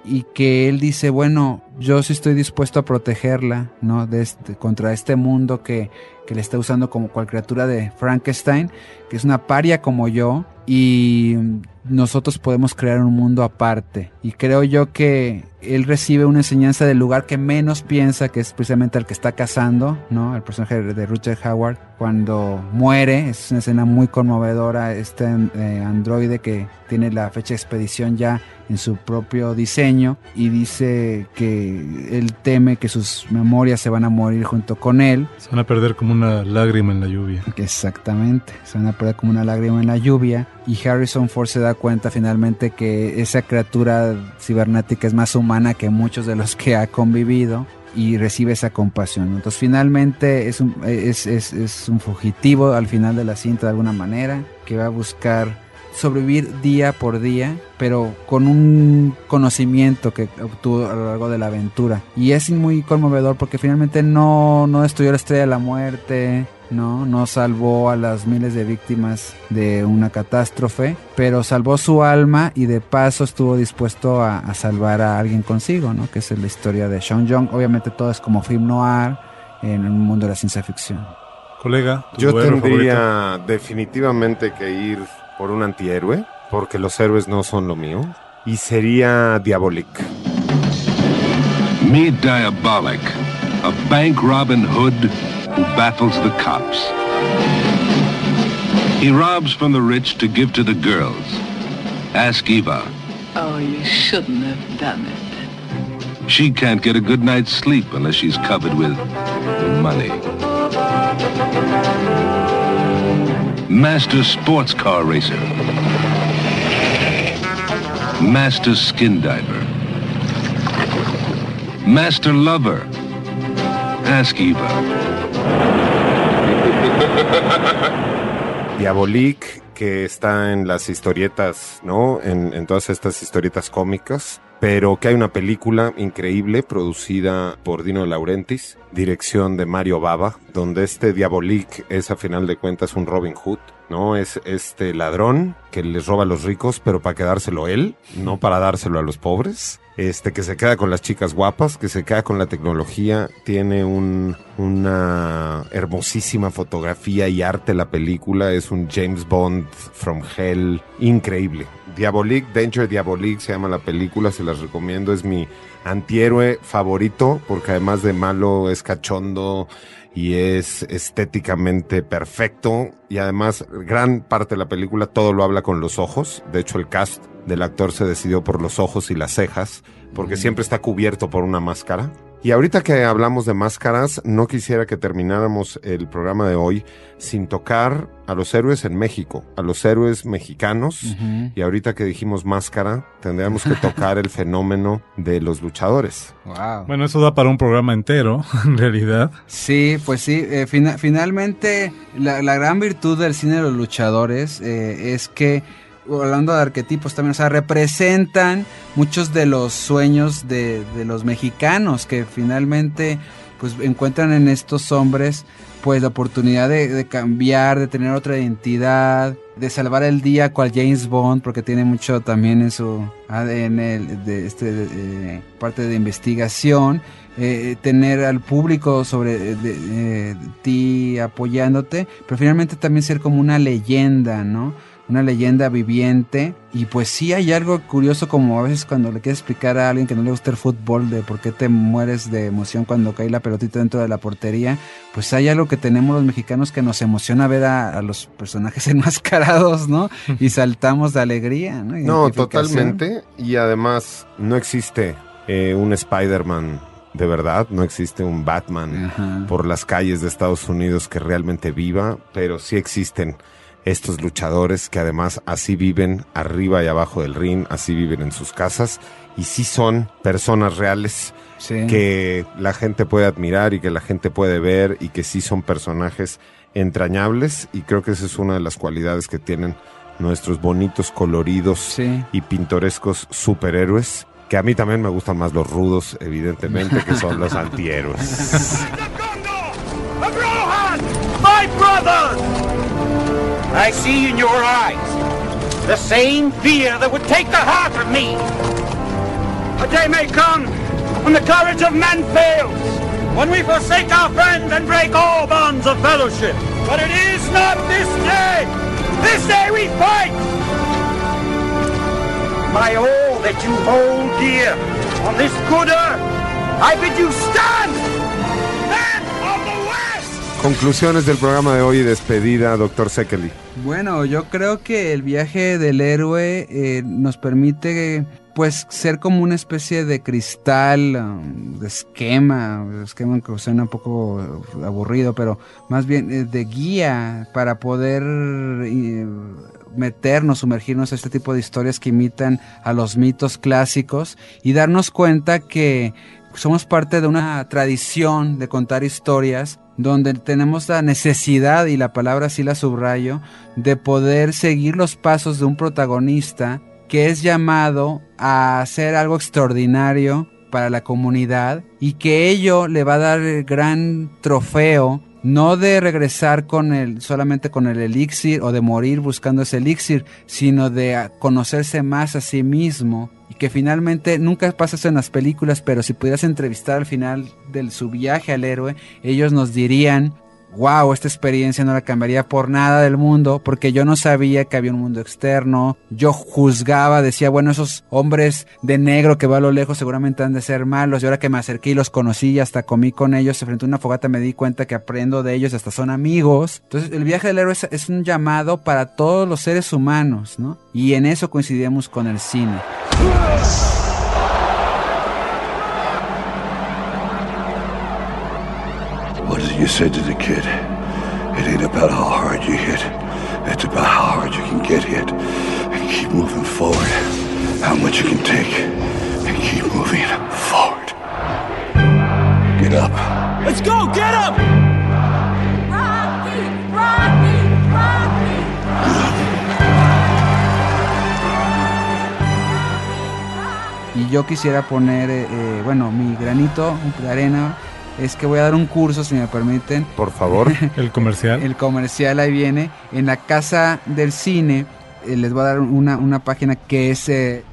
y que él dice, bueno, yo sí estoy dispuesto a protegerla, ¿no? Contra este mundo que le está usando como cual criatura de Frankenstein, que es una paria como yo, y nosotros podemos crear un mundo aparte. Y creo yo que él recibe una enseñanza del lugar que menos piensa, que es precisamente el que está cazando, ¿no? El personaje de Rutger Hauer, cuando muere, es una escena muy conmovedora, este androide que tiene la fecha de expedición ya en su propio diseño, y dice que él teme que sus memorias se van a morir junto con él. Se van a perder como una lágrima en la lluvia. Exactamente, se van a perder como una lágrima en la lluvia, y Harrison Ford se da cuenta finalmente que esa criatura cibernética es más humana que muchos de los que ha convivido, y recibe esa compasión. Entonces finalmente es un fugitivo al final de la cinta de alguna manera, que va a buscar sobrevivir día por día, pero con un conocimiento que obtuvo a lo largo de la aventura. Y es muy conmovedor porque finalmente no destruyó la Estrella de la Muerte, no salvó a las miles de víctimas de una catástrofe, pero salvó su alma, y de paso estuvo dispuesto a salvar a alguien consigo, ¿no? Que es la historia de Sean Young. Obviamente todo es como film noir en un mundo de la ciencia ficción. Colega, yo tendría definitivamente que ir por un antihéroe, porque los héroes no son lo mío, y sería Diabolik. Meet Diabolik, a bank Robin Hood who baffles the cops. He robs from the rich to give to the girls. Ask Eva. Oh, you shouldn't have done it. She can't get a good night's sleep unless she's covered with money. Master sports car racer. Master skin diver. Master lover. Ask Eva. Diabolik, que está en las historietas, ¿no? En todas estas historietas cómicas, pero que hay una película increíble producida por Dino De Laurentiis, dirección de Mario Bava, donde este Diabolik es a final de cuentas un Robin Hood, ¿no? Es este ladrón que les roba a los ricos, pero para quedárselo él, no para dárselo a los pobres. Que se queda con las chicas guapas, que se queda con la tecnología, tiene una hermosísima fotografía y arte la película, es un James Bond from Hell increíble. Diabolik, Danger Diabolik se llama la película, se las recomiendo, es mi antihéroe favorito, porque además de malo es cachondo y es estéticamente perfecto, y además gran parte de la película todo lo habla con los ojos. De hecho el cast del actor se decidió por los ojos y las cejas, porque siempre está cubierto por una máscara. Y ahorita que hablamos de máscaras, no quisiera que termináramos el programa de hoy sin tocar a los héroes en México, a los héroes mexicanos. Uh-huh. Y ahorita que dijimos máscara, tendríamos que tocar el fenómeno de los luchadores. Wow. Bueno, eso da para un programa entero, en realidad. Sí, pues sí. Finalmente, la gran virtud del cine de los luchadores es que, hablando de arquetipos también, o sea, representan muchos de los sueños de los mexicanos, que finalmente pues encuentran en estos hombres pues la oportunidad de cambiar, de tener otra identidad, de salvar el día cual James Bond, porque tiene mucho también en su ADN parte de investigación, tener al público sobre ti apoyándote, pero finalmente también ser como una leyenda, ¿no? Una leyenda viviente. Y pues sí hay algo curioso, como a veces cuando le quieres explicar a alguien que no le gusta el fútbol, de por qué te mueres de emoción cuando cae la pelotita dentro de la portería, pues hay algo que tenemos los mexicanos que nos emociona ver a los personajes enmascarados, ¿no? Y saltamos de alegría, ¿no? No, totalmente. Y además no existe un Spider-Man de verdad, no existe un Batman Ajá. por las calles de Estados Unidos que realmente viva, pero sí existen estos luchadores que además así viven arriba y abajo del ring, así viven en sus casas, y sí son personas reales sí. que la gente puede admirar y que la gente puede ver, y que sí son personajes entrañables, y creo que esa es una de las cualidades que tienen nuestros bonitos, coloridos sí. y pintorescos superhéroes, que a mí también me gustan más los rudos, evidentemente, que son los antihéroes. My brother! I see in your eyes the same fear that would take the heart of me. A day may come when the courage of men fails, when we forsake our friends and break all bonds of fellowship. But it is not this day. This day we fight. By all that you hold dear on this good earth, I bid you stand, men of the West. Conclusiones del programa de hoy y despedida, Dr. Szekely. Bueno, yo creo que el viaje del héroe nos permite pues ser como una especie de cristal, de esquema que suena un poco aburrido, pero más bien de guía para poder sumergirnos a este tipo de historias que imitan a los mitos clásicos y darnos cuenta que somos parte de una tradición de contar historias donde tenemos la necesidad, y la palabra sí la subrayo, de poder seguir los pasos de un protagonista que es llamado a hacer algo extraordinario para la comunidad y que ello le va a dar el gran trofeo, no de regresar solamente con el elixir o de morir buscando ese elixir, sino de conocerse más a sí mismo, y que finalmente nunca pasa eso en las películas, pero si pudieras entrevistar al final de su viaje al héroe, ellos nos dirían: wow, esta experiencia no la cambiaría por nada del mundo, porque yo no sabía que había un mundo externo. Yo juzgaba, decía, bueno, esos hombres de negro que va a lo lejos seguramente han de ser malos, y ahora que me acerqué y los conocí y hasta comí con ellos frente a una fogata, me di cuenta que aprendo de ellos, hasta son amigos. Entonces el viaje del héroe es un llamado para todos los seres humanos, ¿no? Y en eso coincidimos con el cine. What is it you said to the kid? It ain't about how hard you hit. It's about how hard you can get hit and keep moving forward. How much you can take and keep moving forward. Get up. Let's go! Get up! Rocky! Rocky! Rocky! Y yo quisiera poner, mi granito de arena es que voy a dar un curso, si me permiten. Por favor. El comercial. El comercial ahí viene. En la Casa del Cine, les voy a dar una página que es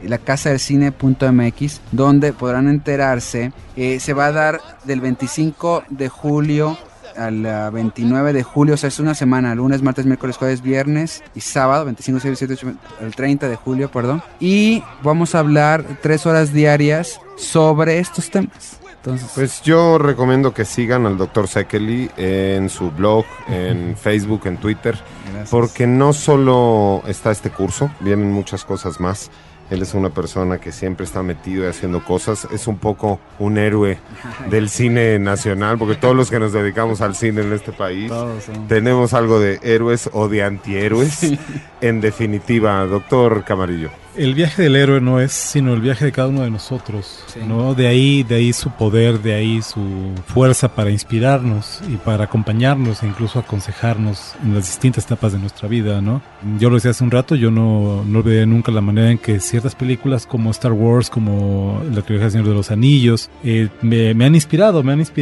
lacasadelcine.mx, donde podrán enterarse. Se va a dar del 25 de julio al 29 de julio, o sea, es una semana, lunes, martes, miércoles, jueves, viernes y sábado, 25, 6, 7, 8, el 30 de julio, perdón. Y vamos a hablar 3 horas diarias sobre estos temas. Entonces, pues yo recomiendo que sigan al Dr. Szekely en su blog, en Facebook, en Twitter. Gracias. Porque no solo está este curso, vienen muchas cosas más. Él es una persona que siempre está metido y haciendo cosas. Es un poco un héroe del cine nacional, porque todos los que nos dedicamos al cine en este país tenemos algo de héroes o de antihéroes. Sí. En definitiva, doctor Camarillo. El viaje del héroe no es sino el viaje de cada uno de nosotros, sí. ¿No? De ahí su poder, de ahí su fuerza para inspirarnos y para acompañarnos e incluso aconsejarnos en las distintas etapas de nuestra vida, ¿no? Yo lo decía hace un rato, yo no olvidé nunca la manera en que ciertas películas como Star Wars, como la trilogía del Señor de los Anillos, me han inspirado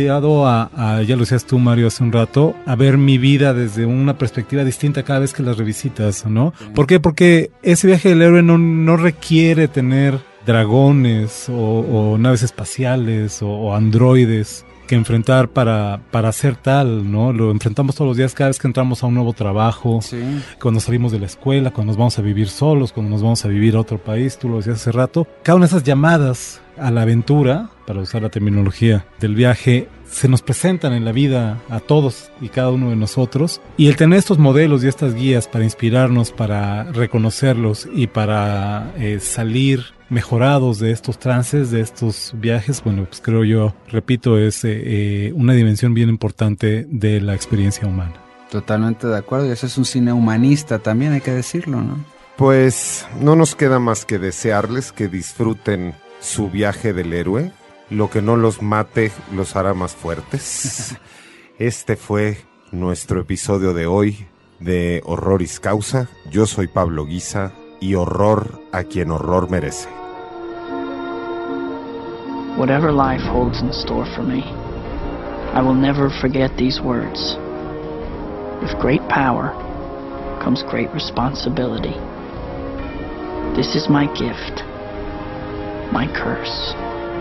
a, ya lo decías tú, Mario, hace un rato, a ver mi vida desde una perspectiva distinta cada vez que las revisitas, ¿no? Sí. ¿Por qué? Porque ese viaje del héroe no requiere tener dragones o naves espaciales o androides que enfrentar para ser tal, ¿no? Lo enfrentamos todos los días cada vez que entramos a un nuevo trabajo, sí. Cuando salimos de la escuela, cuando nos vamos a vivir solos, cuando nos vamos a vivir a otro país, tú lo decías hace rato. Cada una de esas llamadas a la aventura, para usar la terminología del viaje, se nos presentan en la vida a todos y cada uno de nosotros, y el tener estos modelos y estas guías para inspirarnos, para reconocerlos y para salir mejorados de estos trances, de estos viajes, bueno, pues creo yo, repito, es una dimensión bien importante de la experiencia humana. Totalmente de acuerdo, y eso es un cine humanista también, hay que decirlo, ¿no? Pues no nos queda más que desearles que disfruten su viaje del héroe. Lo que no los mate los hará más fuertes. Este fue nuestro episodio de hoy de Horroris Causa. Yo soy Pablo Guisa, y horror a quien horror merece. Whatever life holds in store for me, I will never forget these words. With great power comes great responsibility. This is my gift. my curse.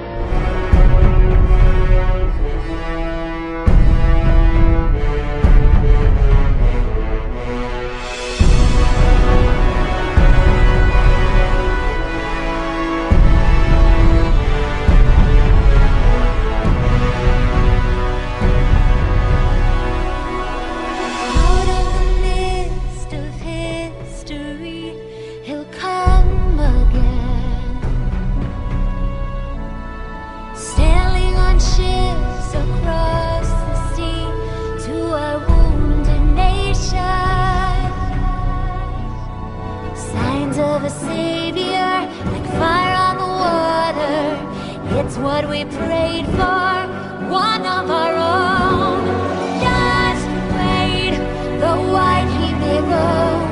Of a savior, like fire on the water. It's what we prayed for, one of our own. Just wait, the white he may roam.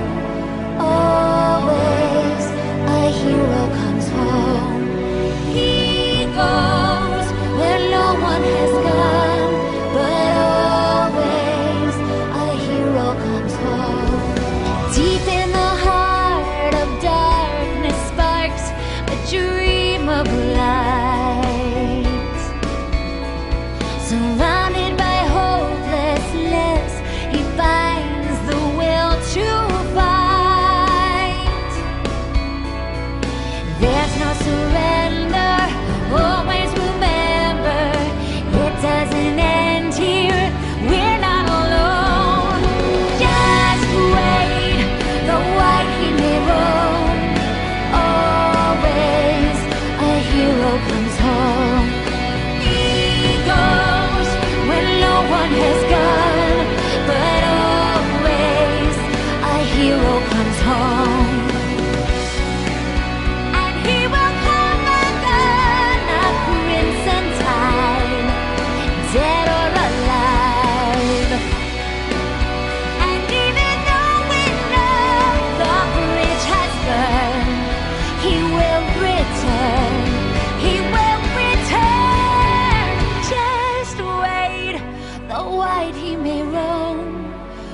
Always a hero comes home. He goes where no one has gone, but always a hero comes home. Deep in the heart of darkness sparks a dream of light. Surrounded by hopelessness, he finds the will to fight. There's no surrender, always remember, it doesn't end here, we're not alone. Just wait, the white he may roam. Always a hero comes home. He goes when no one has gone, but always a hero comes home. And he will come again, a crimson tide, dead or alive. And even though we know the bridge has burned, he will return, he will return. Just wait, the white he may roam.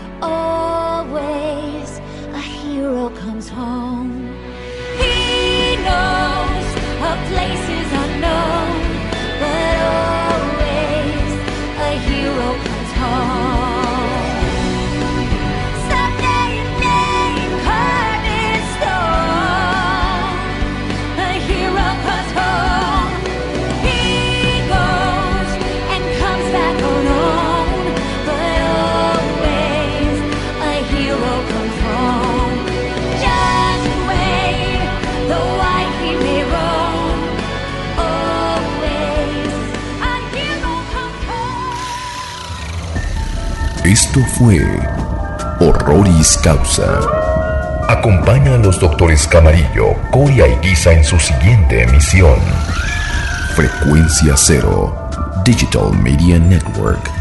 Always a hero comes home. He knows a place is unknown, but always a hero comes home. Someday a name carved in stone, a hero comes home. He goes and comes back alone, but always a hero comes home. Just wait, the white he may roam. Always a hero comes home. Esto fue Horroris Causa. Acompaña a los doctores Camarillo, Coria y Guisa en su siguiente emisión. Frecuencia Cero, Digital Media Network.